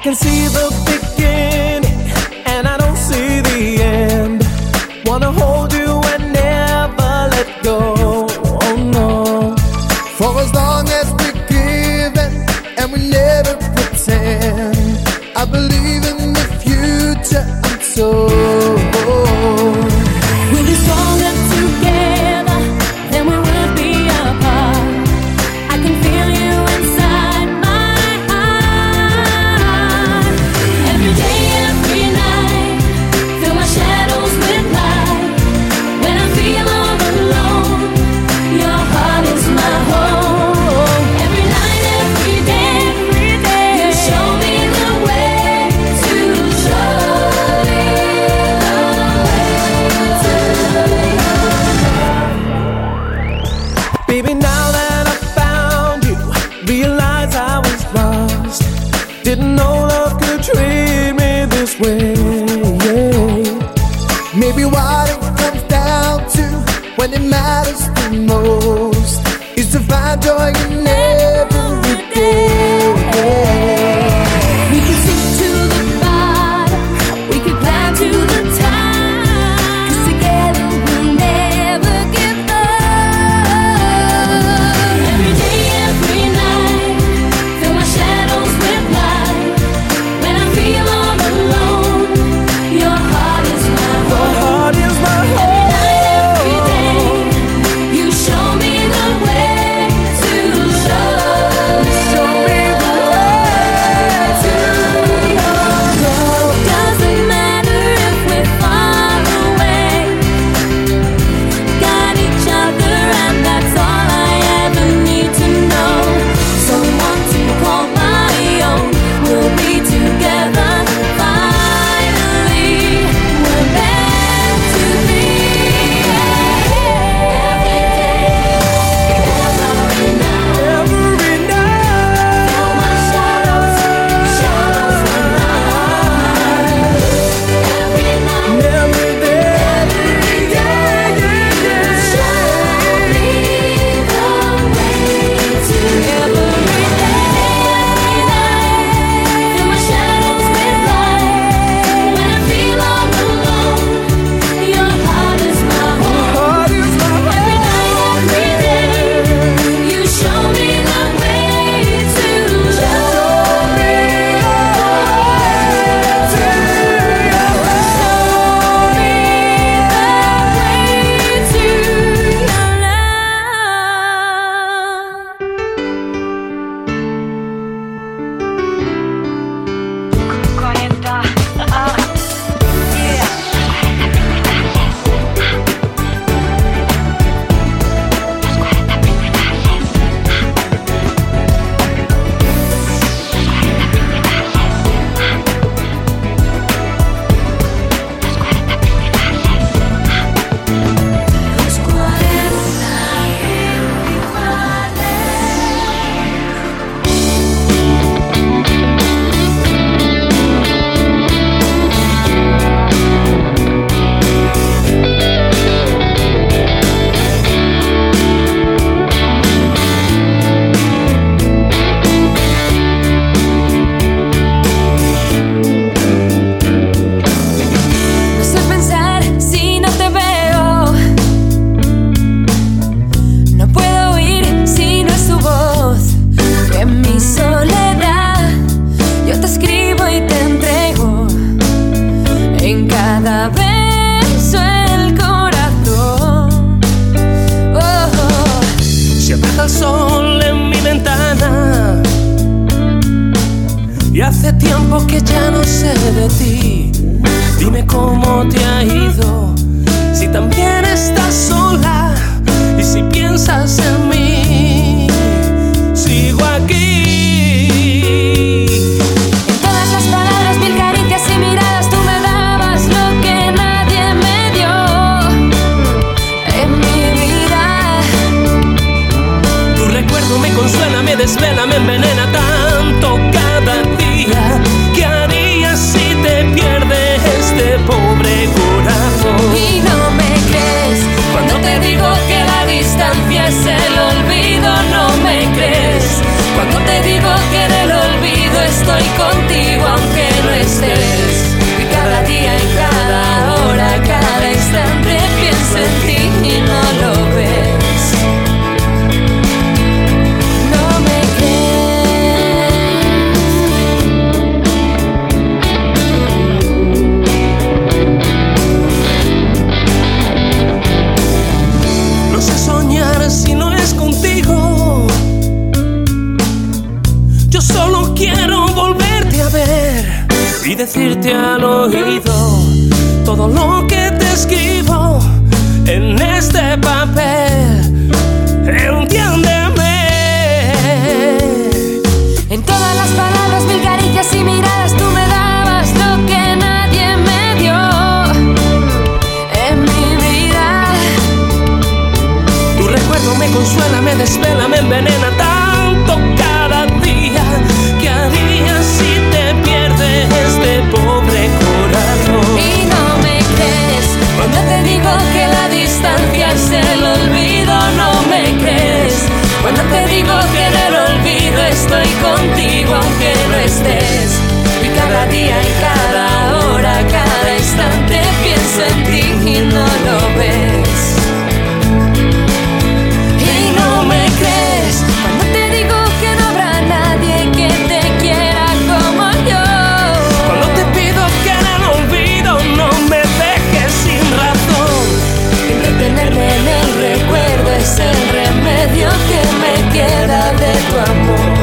can see the beginning and I don't see the end. Wanna hold you and never let go. Oh no. For as long as we're given and we never pretend, I believe in the future. I'm so. We'll be stronger together than we would be apart. I can feel you inside my heart. Every day, every night, fill my shadows with light. When I feel all alone, your heart is my home. Every night, every day, every day, you show me the way to show me the Baby, now that I found you, realize I was lost. Didn't know love could treat me this way. Maybe what it comes down to when it matters the most is to find joy in every day. We can sink to the bottom, we can climb to the top. 'Cause together we'll never give up. Every day, every night, fill my shadows with light. When I feel all alone, your heart is my home. Your heart is my home. Every night, every day, you show me the way to show me the way to your love. Doesn't matter if we're far away, got each other and that's all I ever need to know. Someone to call my own, we'll be together finally. We're meant to be. Every day, every night, Every night, fill my shadows, shadows with light. Every night, every day, every day, you show me the way to. Every day, every night, fill my shadows with light. When I feel all alone, your heart is my home. heart is my Every night, every day, you show me the way to love. Show me the Los cuarenta No sé pensar si no te veo. No puedo oír si no es tu voz. En mi soledad yo te escribo y te entrego en cada beso el corazón. Oh, oh. Se apaga el sol en mi ventana y hace tiempo que ya no sé de ti. Dime cómo te ha ido, si también estás sola y si piensas en mí. Sigo aquí. En todas las palabras, mil caricias y miradas, tú me dabas lo que nadie me dio en mi vida. Tu recuerdo me consuela, me desvela, me envenena tanto cada día. ¿Qué harías si te pierdes este pobre corazón? Y no me crees cuando te digo que la distancia es el olvido. No me crees cuando te digo que en el olvido estoy contigo. y decirte al oído todo lo que te escribo en este papel. Entiéndeme. En todas las palabras, mil caricias y miradas, tú me dabas lo que nadie me dio en mi vida. Tu recuerdo me consuela, me desvela, me envenena tanto cada día. ¿Qué harías si te pierdes este pobre corazón? Y no me crees cuando te digo que la distancia es el olvido. No me crees cuando te digo que en el olvido estoy contigo aunque no estés. Y cada día y cada hora, cada instante pienso en ti y no lo ves. Y no me crees cuando te digo que no habrá nadie que te quiera como yo. Cuando te pido que en el olvido no me dejes sin razón. Retenerme en el recuerdo es el remedio que me queda de tu amor.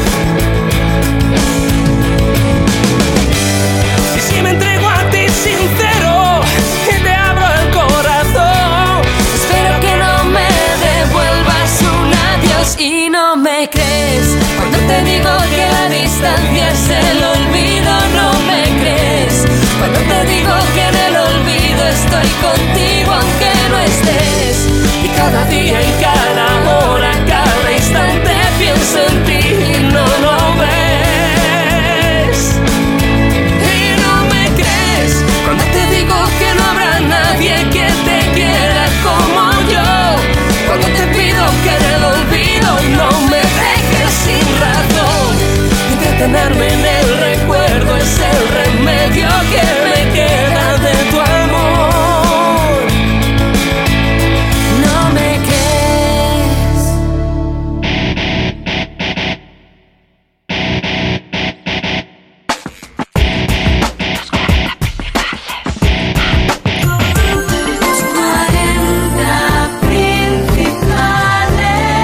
Y si me entrego a ti sincero y te abro el corazón, espero que no me devuelvas un adiós. Y no me crees cuando te digo que la distancia es el olvido. No me crees cuando te digo que en el olvido estoy contigo aunque no estés. Y cada día y cada hora, cada instante pienso en ti y no lo ves. Y no me crees cuando te digo que no habrá nadie que te quiera como yo. Cuando te pido que en el olvido no me dejes sin razón. Entretenerme en el recuerdo es el remedio que me queda de tu amor. No me crees. cuarenta principales.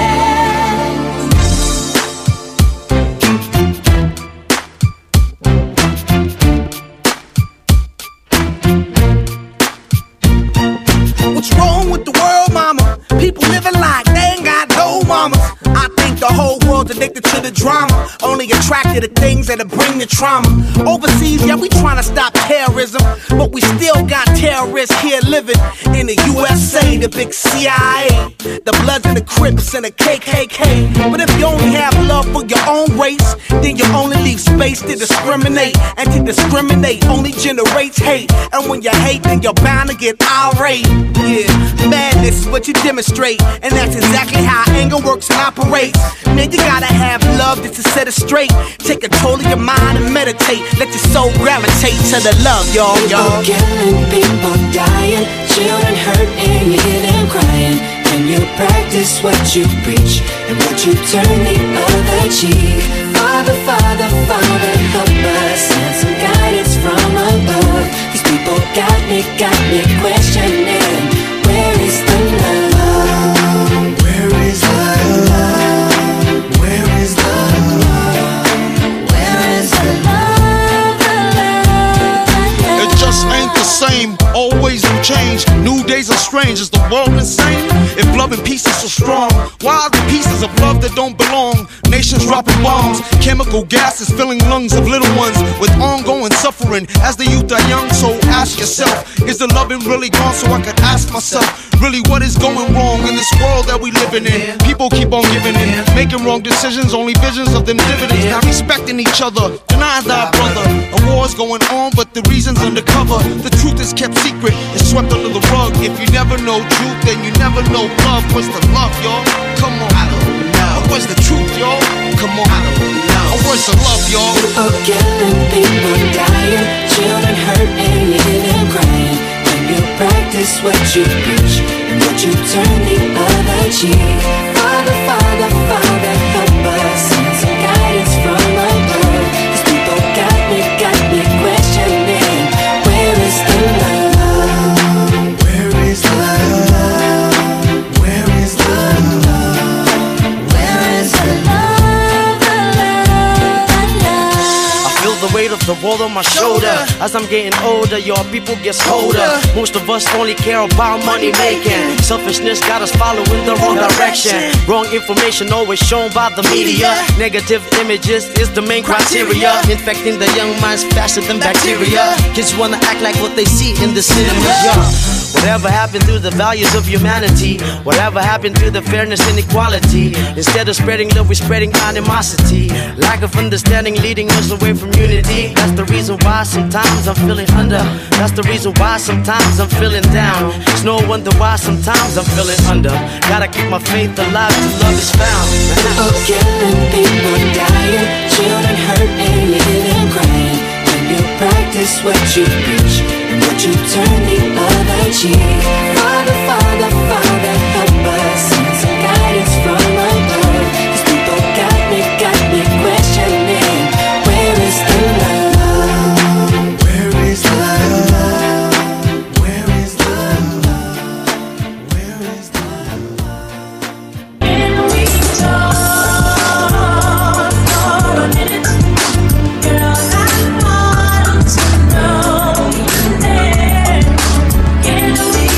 What's wrong with the world, mama? People living like they ain't got no mamas. I think the whole world's addicted to the drama, only attracted to things that'll bring the trauma. Overseas, yeah, we trying to stop terrorism, but we still got terrorists here living in the U S A, the big C I A, the Bloods and the Crips and the K K K. But if you only have love for your own race, then you only leave space to discriminate, and to discriminate only generates hate. And when you hate, then you're bound to get irate. Yeah, madness is what you demonstrate, and that's exactly how anger works and operates. Man, you gotta have love just to set it straight. Take control of your mind and meditate. Let your soul gravitate to the love, y'all, y'all. People killing, people dying, children hurt and you hear them crying. When you practice what you preach and what you turn the other cheek. Father, Father, Father, help us, send some guidance from above. These people got me, got me questioning, where is the love? Where is the love? Where is the love? Where is the love? The love, the love? It just ain't the same, always new change. New days are strange, is the world insane? If love and peace is so strong, why are the pieces of love that don't belong? Nations dropping bombs, chemical gases filling lungs of little ones with ongoing suffering as the youth are young. So ask yourself, is the loving really gone? So I could ask myself, really what is going wrong in this world that we living in? People keep on giving in, making wrong decisions, only visions of them dividends. Not respecting each other, denying thy brother. A war's going on, but the reason's undercover. The truth is kept secret, it's swept under the rug. If you never know truth, then you never know love. What's the love, y'all? Come on, I don't know. What's the truth, y'all? Come on, I don't know. What's the love, y'all? People killing, people dying, children hurt and you hear them crying. When you practice what you preach and what you turn the other cheek. Father, Father, Father, help us, send some guidance from above. These people got me, got me questioning, where is the love? Where is the love? Where is the love? Where is the love? The love, the love? I feel feel the weight of the world on my shoulder. As I'm getting older, your people get colder. Most of us only care about money making. Selfishness got us following the wrong direction. Wrong information always shown by the media. Negative images is the main criteria. Infecting the young minds faster than bacteria. Kids wanna act like what they see in the cinemas, yeah. Whatever happened to the values of humanity? Whatever happened to the fairness and equality? Instead of spreading love, we're spreading animosity. Lack of understanding leading us away from unity. That's the reason why sometimes I'm feeling under. That's the reason why sometimes I'm feeling down. It's no wonder why sometimes I'm feeling under. Gotta keep my faith alive till love is found. People killing, people dying, children hurt and living crying. When you practice what you preach and what you turn the other cheek. Father, Father, Father, help us. Send some guidance from above. These people got me, got me questioning. Where is the love? Where is the love? Where is the love? Where is the love? Can we talk for a minute? Girl, I want to know you there. Can we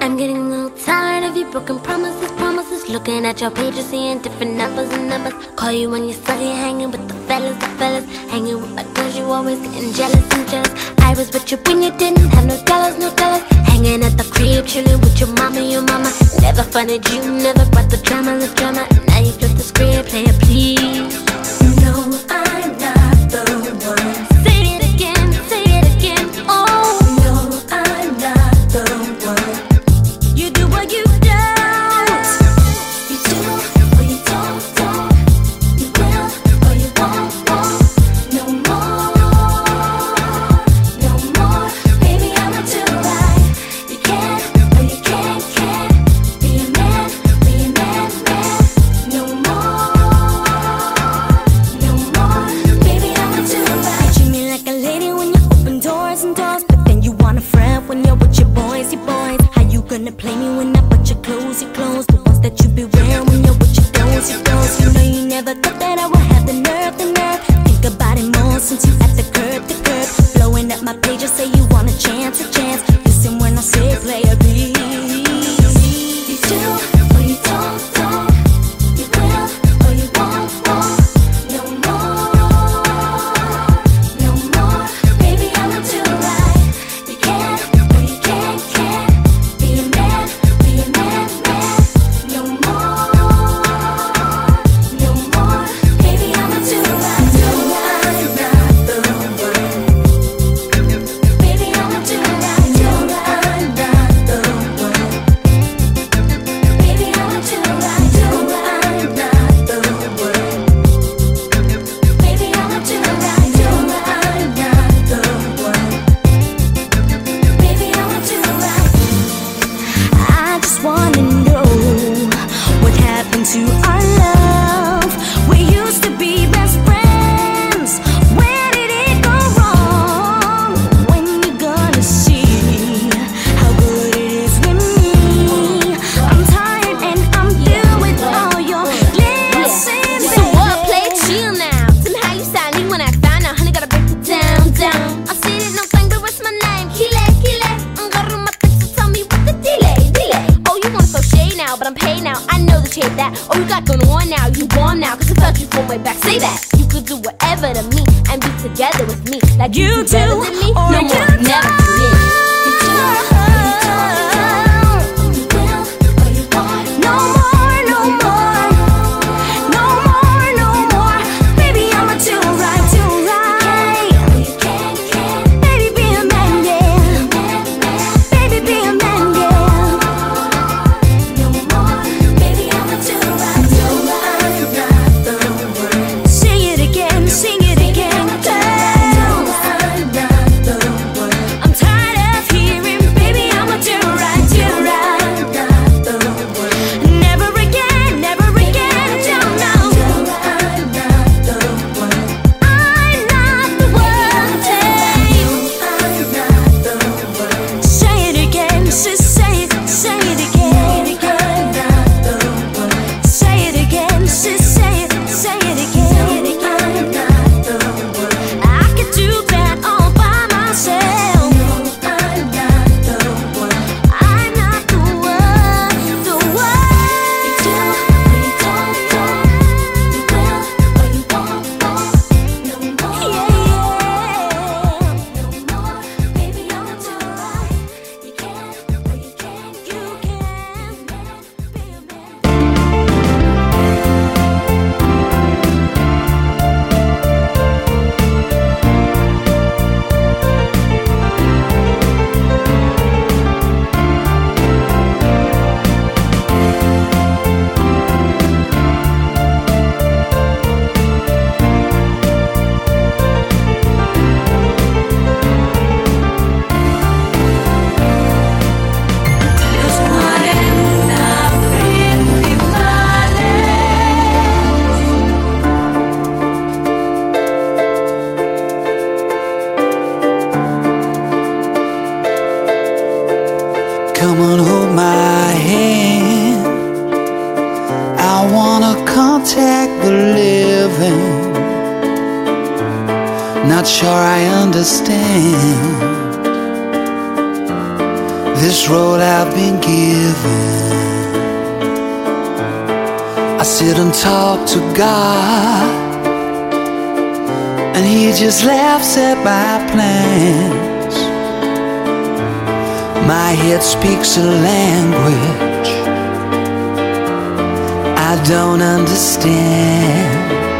I'm getting a little tired of your broken promises, promises. Looking at your pages, seeing different numbers and numbers. Call you when you're studying, hanging with the fellas, the fellas. Hanging with my girls, you always getting jealous and jealous. I was with you when you didn't have no dollars, no dollars. Hanging at the crib, chilling with your mama, your mama. Never funded you, never brought the drama, the drama. Now you flip the script, play it please. You know I'm not the one. Say it again, say it again. Oh, no, I'm not the one. You do what you don't. You do or you don't, don't. You will or you won't, won't. No more, no more. Baby, I'ma do right. You can or you can't, can't. Be a man, be a man, man. No more, no more. Baby, I'ma do right. You treat me like a lady when you open doors and doors, but then you want a friend when you're with your boys, your boys. How you gonna play me when I put your clothes, your clothes? The ones that you be wearing when you're with your those, your those. You know you never thought that I would have the nerve, the nerve. Think about it more since you at the curb, the curb. Blowing up my pages, say you want a chance, a chance. Listen when I say play a beat. You do or you don't, don't. You will or you won't, won't. No more, no more. Baby, I'ma do right. You can or you can't, can't. Be a man, be a man, man. No more, no more. Baby, I'ma do right. No, I'm not the one. Baby, I'ma do right. No, I'm not the one. Baby, I'ma do right. No, I'm not the one. Baby, I'ma do right. No, I'm not the one. Baby, I'ma do right. I just wanna know what happened to our love. We used to be best friends. Where did it go wrong? When you gonna see how good it is with me? I'm tired and I'm through with all your lessons. So what? Play chill now. Tell me how you sounding when I found out. Honey, gotta break it down, down. I said it no thing, but what's my name? Kile, Kile. Agarro my text, so tell me what the delay, delay. Oh, you wanna throw shade now, but I'm paid now. I know that you hate that. Oh, you got going on now, you gone now. Cause I felt you from way back. Say that. You could do whatever to me and be together with me. Like you, You do better do, than me. or No you more, don't. never to me. You do, or you don't, don't. You will, or you won't. No more, no more. No more, no more. Baby, I'ma do right, do right. Baby, be a man, yeah. Baby, be a man, yeah. No more, baby, I'ma do right, do right. I'm not the one. Say it again, sing it again, girl. I'm not the one. I'm tired of hearing, baby, I'ma do right, do right. I'm not the one. Never again, never again, don't know. I'm not the one. I'm not the one. I'm not the one. Say it again, sis, say it, say it again. I'm not the one. Say it again, sis, say it, say it again. I'm not the one. I could do that all by myself. I'm not the one. I'm not the one, the one. You do or you don't, don't. You will or you won't, won't. No more, yeah, yeah. No more, baby, I'ma do right. You can or you can't, you can. Be a man. Los cuarenta Come on, hold my hand. I wanna contact the living. Not sure I understand this road I've been given. I sit and talk to God, and He just laughs at my plans. My head speaks a language I don't understand.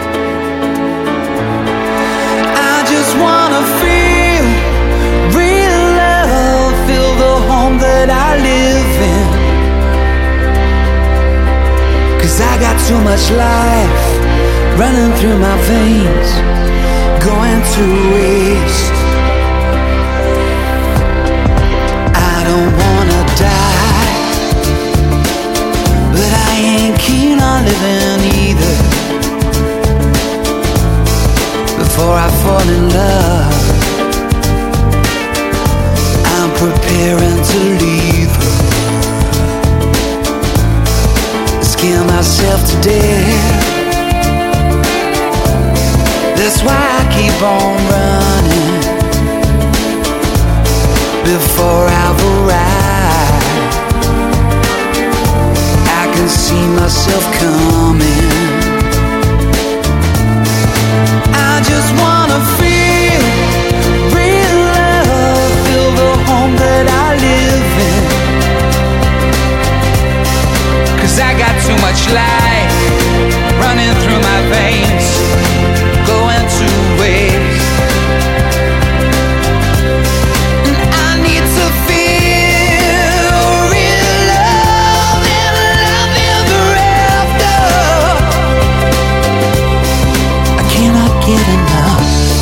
I just wanna feel real love, feel the home that I live in. 'Cause I got too much life running through my veins, going to waste. I don't wanna die, but I ain't keen on living either. Before I fall in love, I'm preparing to leave her. Scare myself to death. That's why I keep on running before I've arrived. I can see myself coming. I just wanna feel real love, feel the home that I live in. 'Cause I got too much life running through my veins, going to waste. And I need to feel real love and love ever after. I cannot get enough.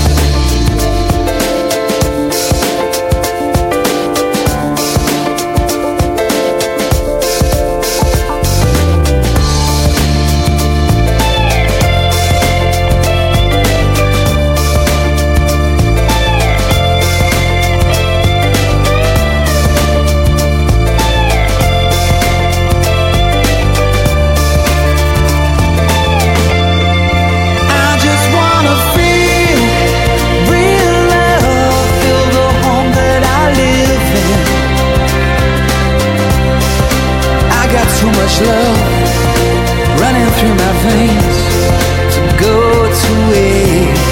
Too much love running through my veins to go to waste.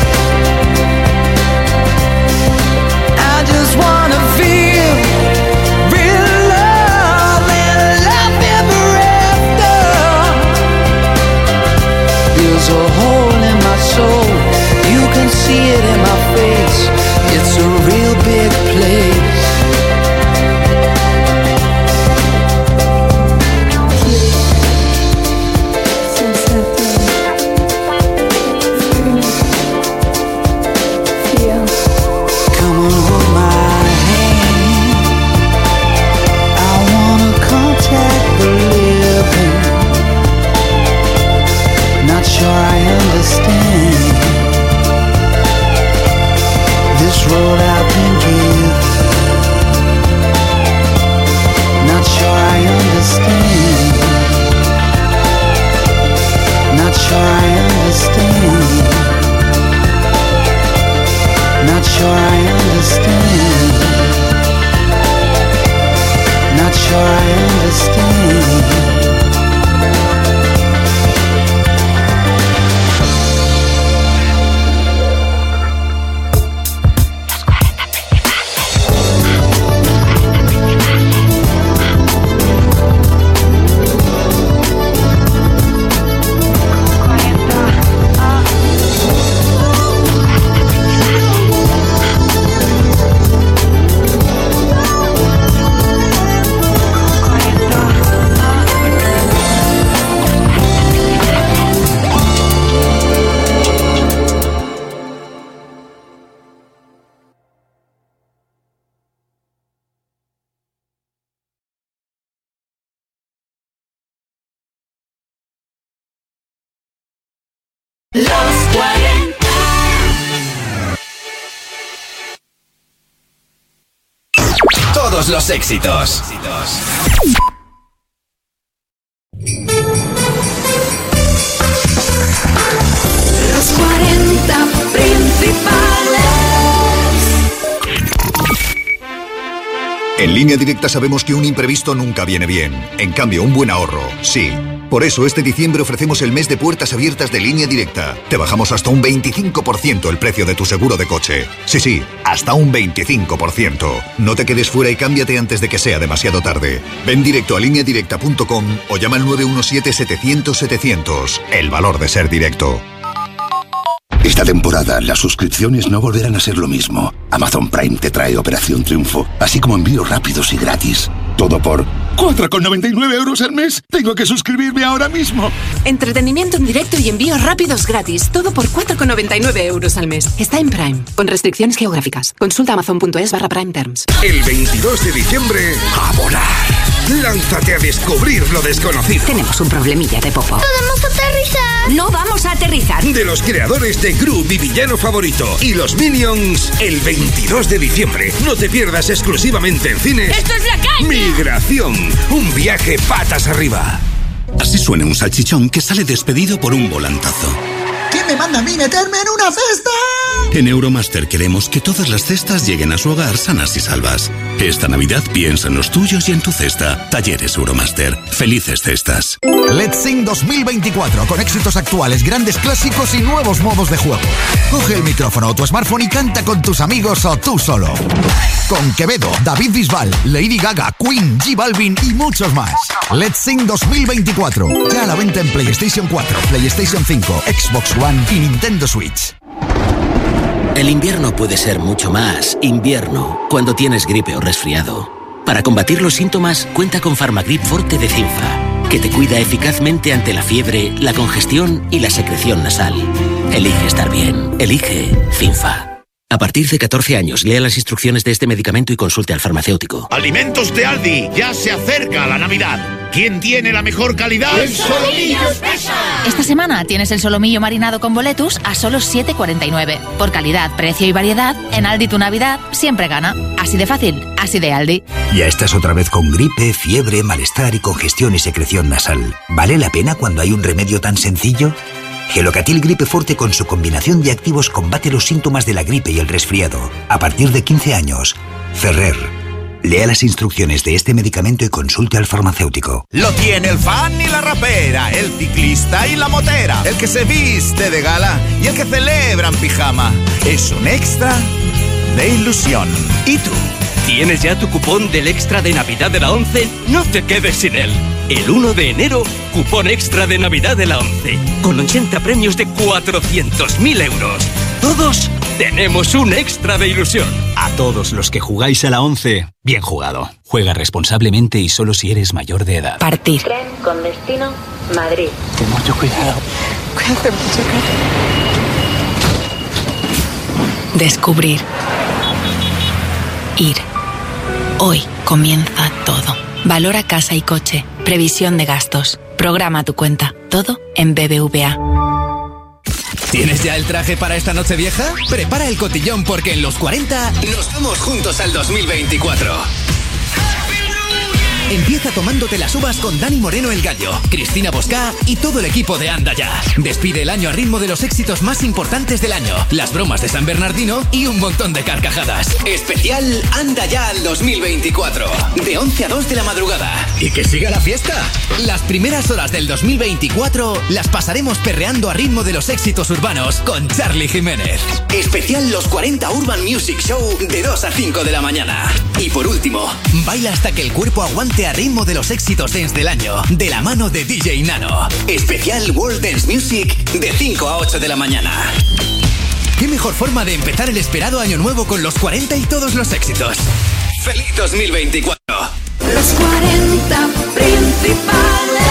I just wanna feel real love and love ever after. There's a hole in my soul, you can see it in my face. It's a real big place. Sure I understand this road I've been given. Not sure I understand. Not sure I understand. Not sure I understand. Not sure I understand. Los cuarenta. Todos los éxitos. Los cuarenta principales. En Línea Directa sabemos que un imprevisto nunca viene bien. En cambio, un buen ahorro, sí. Por eso este diciembre ofrecemos el mes de puertas abiertas de Línea Directa. Te bajamos hasta un veinticinco por ciento el precio de tu seguro de coche. Sí, sí, hasta un veinticinco por ciento. No te quedes fuera y cámbiate antes de que sea demasiado tarde. Ven directo a línea directa punto com o llama al nueve uno siete, setecientos, setecientos. El valor de ser directo. Esta temporada las suscripciones no volverán a ser lo mismo. Amazon Prime te trae Operación Triunfo, así como envíos rápidos y gratis. Todo por cuatro con noventa y nueve euros al mes. Tengo que suscribirme ahora mismo. Entretenimiento en directo y envíos rápidos gratis. Todo por cuatro con noventa y nueve euros al mes. Está en Prime, con restricciones geográficas. Consulta amazon.es barra Prime Terms. El veintidós de diciembre, a volar. Lánzate a descubrir lo desconocido. Tenemos un problemilla de popo. ¿Podemos aterrizar? No vamos a aterrizar. De los creadores de Gru, mi villano favorito, y los Minions, el veintidós de diciembre. No te pierdas exclusivamente en cines. ¡Esto es la caña! Migración, un viaje patas arriba. Así suena un salchichón que sale despedido por un volantazo. ¿Quién me manda a mí meterme en una cesta? En Euromaster queremos que todas las cestas lleguen a su hogar sanas y salvas. Esta Navidad piensa en los tuyos y en tu cesta. Talleres Euromaster. Felices cestas. Let's Sing dos mil veinticuatro, con éxitos actuales, grandes clásicos y nuevos modos de juego. Coge el micrófono o tu smartphone y canta con tus amigos o tú solo. Con Quevedo, David Bisbal, Lady Gaga, Queen, J Balvin y muchos más. Let's Sing dos mil veinticuatro. Ya a la venta en PlayStation cuatro, PlayStation cinco, Xbox One y Nintendo Switch. El invierno puede ser mucho más invierno cuando tienes gripe o resfriado. Para combatir los síntomas, cuenta con Farmagrip Forte de Cinfa, que te cuida eficazmente ante la fiebre, la congestión y la secreción nasal. Elige estar bien. Elige Cinfa. A partir de catorce años, lea las instrucciones de este medicamento y consulte al farmacéutico. Alimentos de Aldi, ya se acerca la Navidad. ¿Quién tiene la mejor calidad? ¡El Solomillo Special! Esta semana tienes el solomillo marinado con boletus a solo siete cuarenta y nueve. Por calidad, precio y variedad, en Aldi tu Navidad siempre gana. Así de fácil, así de Aldi. Ya estás otra vez con gripe, fiebre, malestar y congestión y secreción nasal. ¿Vale la pena cuando hay un remedio tan sencillo? Gelocatil Gripe Forte con su combinación de activos combate los síntomas de la gripe y el resfriado. A partir de quince años. Ferrer. Lea las instrucciones de este medicamento y consulte al farmacéutico. Lo tiene el fan y la rapera, el ciclista y la motera, el que se viste de gala y el que celebra en pijama. Es un extra de ilusión. ¿Y tú? ¿Tienes ya tu cupón del extra de Navidad de la ONCE? No te quedes sin él. El uno de enero, cupón extra de Navidad de la ONCE, con ochenta premios de cuatrocientos mil euros. Todos tenemos un extra de ilusión. A todos los que jugáis a la ONCE, bien jugado. Juega responsablemente y solo si eres mayor de edad. Partir. Tren con destino Madrid. Ten mucho cuidado. Cuídate mucho, Descubrir. Ir. Hoy comienza todo. Valora casa y coche. Previsión de gastos. Programa tu cuenta. Todo en B B V A. ¿Tienes ya el traje para esta noche vieja? Prepara el cotillón porque en los cuarenta nos vamos juntos al dos mil veinticuatro. Empieza tomándote las uvas con Dani Moreno el Gallo, Cristina Boscá y todo el equipo de Anda Ya. Despide el año a ritmo de los éxitos más importantes del año, las bromas de San Bernardino y un montón de carcajadas. Especial Anda Ya al dos mil veinticuatro, de once a dos de la madrugada. ¡Y que siga la fiesta! Las primeras horas del dos mil veinticuatro las pasaremos perreando a ritmo de los éxitos urbanos con Charlie Jiménez. Especial Los cuarenta Urban Music Show de dos a cinco de la mañana. Y por último, baila hasta que el cuerpo aguante a ritmo de los éxitos dance del año, de la mano de D J Nano. Especial World Dance Music de cinco a ocho de la mañana. ¿Qué mejor forma de empezar el esperado año nuevo con los cuarenta y todos los éxitos? ¡Feliz dos mil veinticuatro! Los cuarenta principales.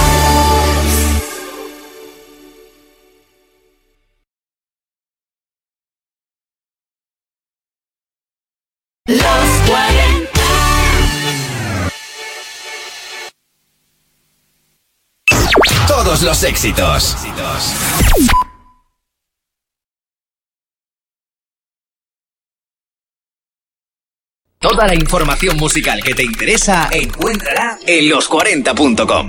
Los cuarenta. Todos los éxitos. Toda la información musical que te interesa encuéntrala en los cuarenta punto com.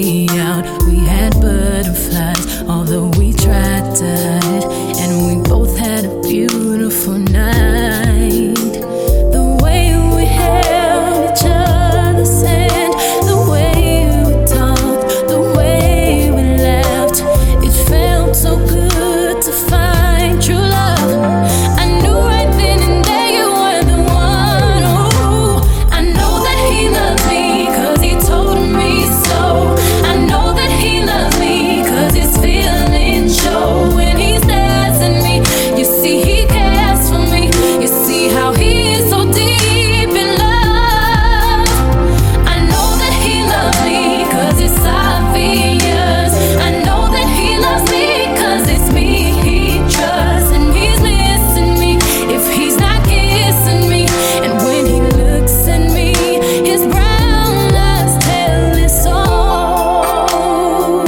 me out. We had butterflies, although we tried to hide, and we both had a beautiful night. The way we held each other's hand, the way we talked, the way we laughed, it felt so good to find true love. I knew right then and there you were the one. Oh, I know that he loves me 'cause he told me so. I know that he loves me 'cause his feelings show when he stares at me. You see he cares for me. You see how he is so deep in love. I know that he loves me 'cause it's obvious. I know that he loves me 'cause it's me he trusts, and he's missing me if he's not kissing me. And when he looks at me, his brown eyes tell us all.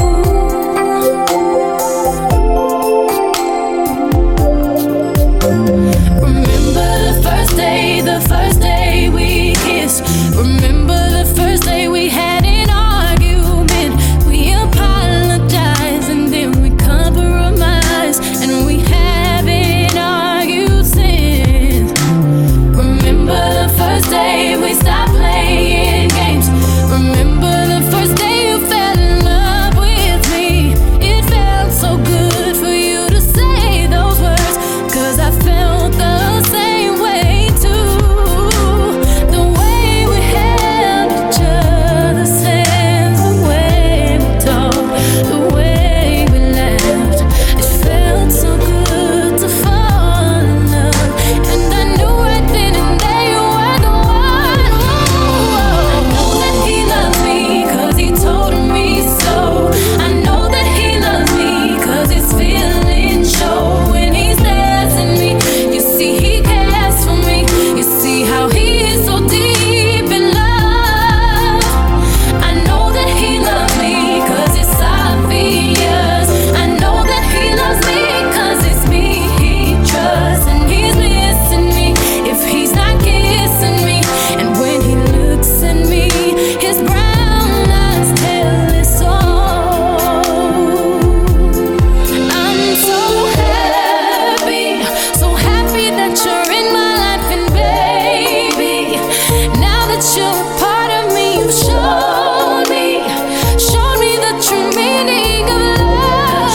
Remember the first day, the first day we kissed. Remember the first day we had an argument. We apologized and then we compromised, and we haven't argued since. Remember the first day we stopped playing games. Remember the first day you fell in love with me. It felt so good for you to say those words, 'cause I felt the same way too. The way we held each other's hands, the way we talked, the way we laughed, it felt so good to fall in love. And I knew right then and there you were the one. Oh, I know that he loves me 'cause he told me so. I know that he loves me 'cause his feelings show when he stares at me. You see he cares for me. You see how he is so deep in love. I know that he loves me 'cause it's obvious. I know that he loves me 'cause it's me he trusts, and he's missing me if he's not kissing me. And when he looks at me, his brown eyes tell us all. I'm so happy, so happy that you're in my life, and baby, now that you're a part of me, you've shown me, shown me the true meaning of love.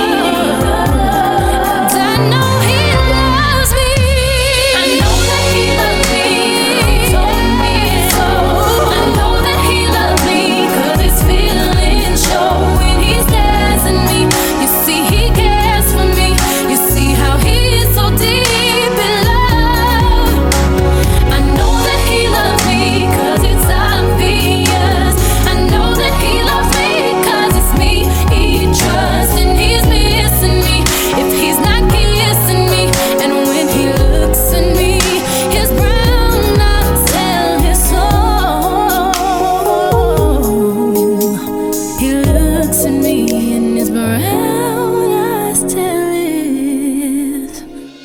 And I know he loves me. I know that he loves me. He told me so. I know that he loves me 'cause his feelings show when he stares at me. You see he cares for me. You see how he is so deep in love. I know that he loves me 'cause it's obvious. I know that he loves me 'cause it's me he trusts, and he's missing me if he's not kissing me. And when he looks at me, his brown eyes tell his soul. He looks at me and his brown eyes tell his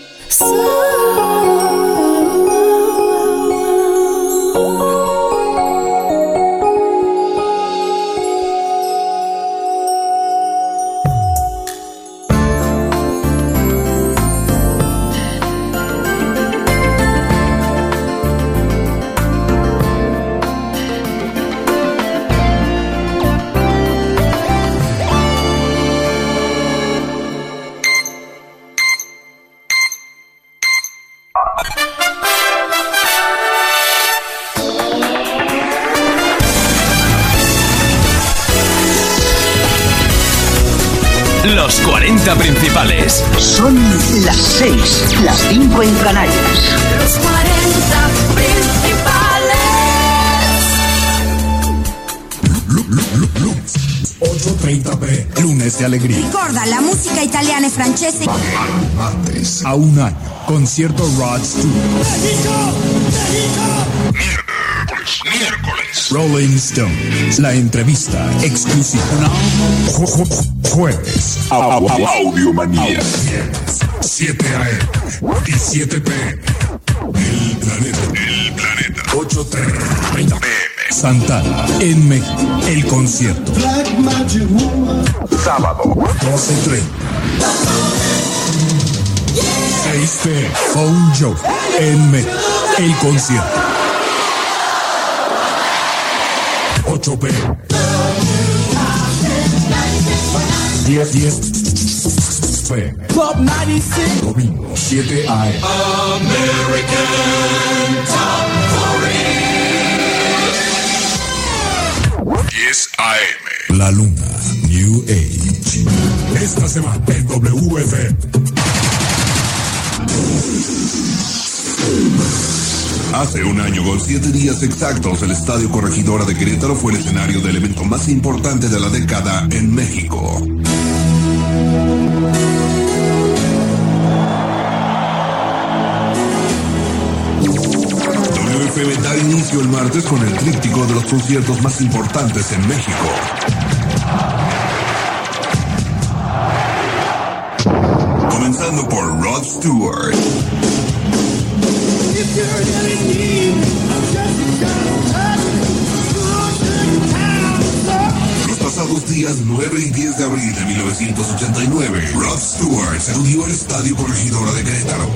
Los cuarenta principales. Son las seis, las cinco en Canarias. Los cuarenta principales. ocho treinta p, lunes de alegría. Ricorda la música italiana e francese. Martes, a un año, concierto Rod Stewart. Miércoles, miércoles. Rolling Stones, la entrevista exclusiva. Ju- ju- Jueves, Audiomanía. siete a m y siete p m. El planeta. El planeta. ocho treinta p m. Santana en México. El concierto. Sábado, doce treinta. seis p. Phone Joe en México. El concierto. ocho p. diez p. Domingo, siete a m. American Top diez a m. La Luna, New Age. Esta semana en W F M. Hace un año, con siete días exactos, el Estadio Corregidora de Querétaro fue el escenario del evento más importante de la década en México. W F M da inicio el martes con el tríptico de los conciertos más importantes en México. Comenzando por Rod Stewart. Los pasados días nueve y diez de abril de mil novecientos ochenta y nueve, Rod Stewart sacudió el Estadio Corregidora de Querétaro.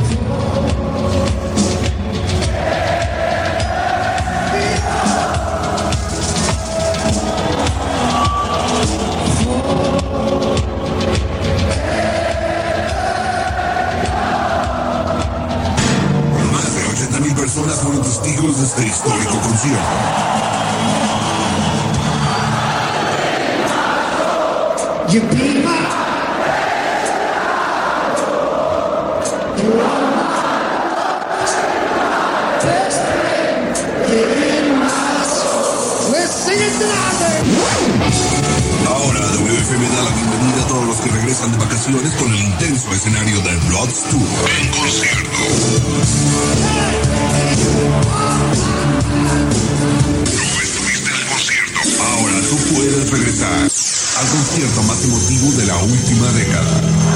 Personas fueron testigos de este histórico concierto. You be my best friend, in my soul. Let's sing it tonight. Ahora W F M da la bienvenida a todos los que regresan de vacaciones con el intenso escenario de Rod Stewart en concierto. No estuviste en el concierto. Ahora tú puedes regresar al concierto más emotivo de la última década.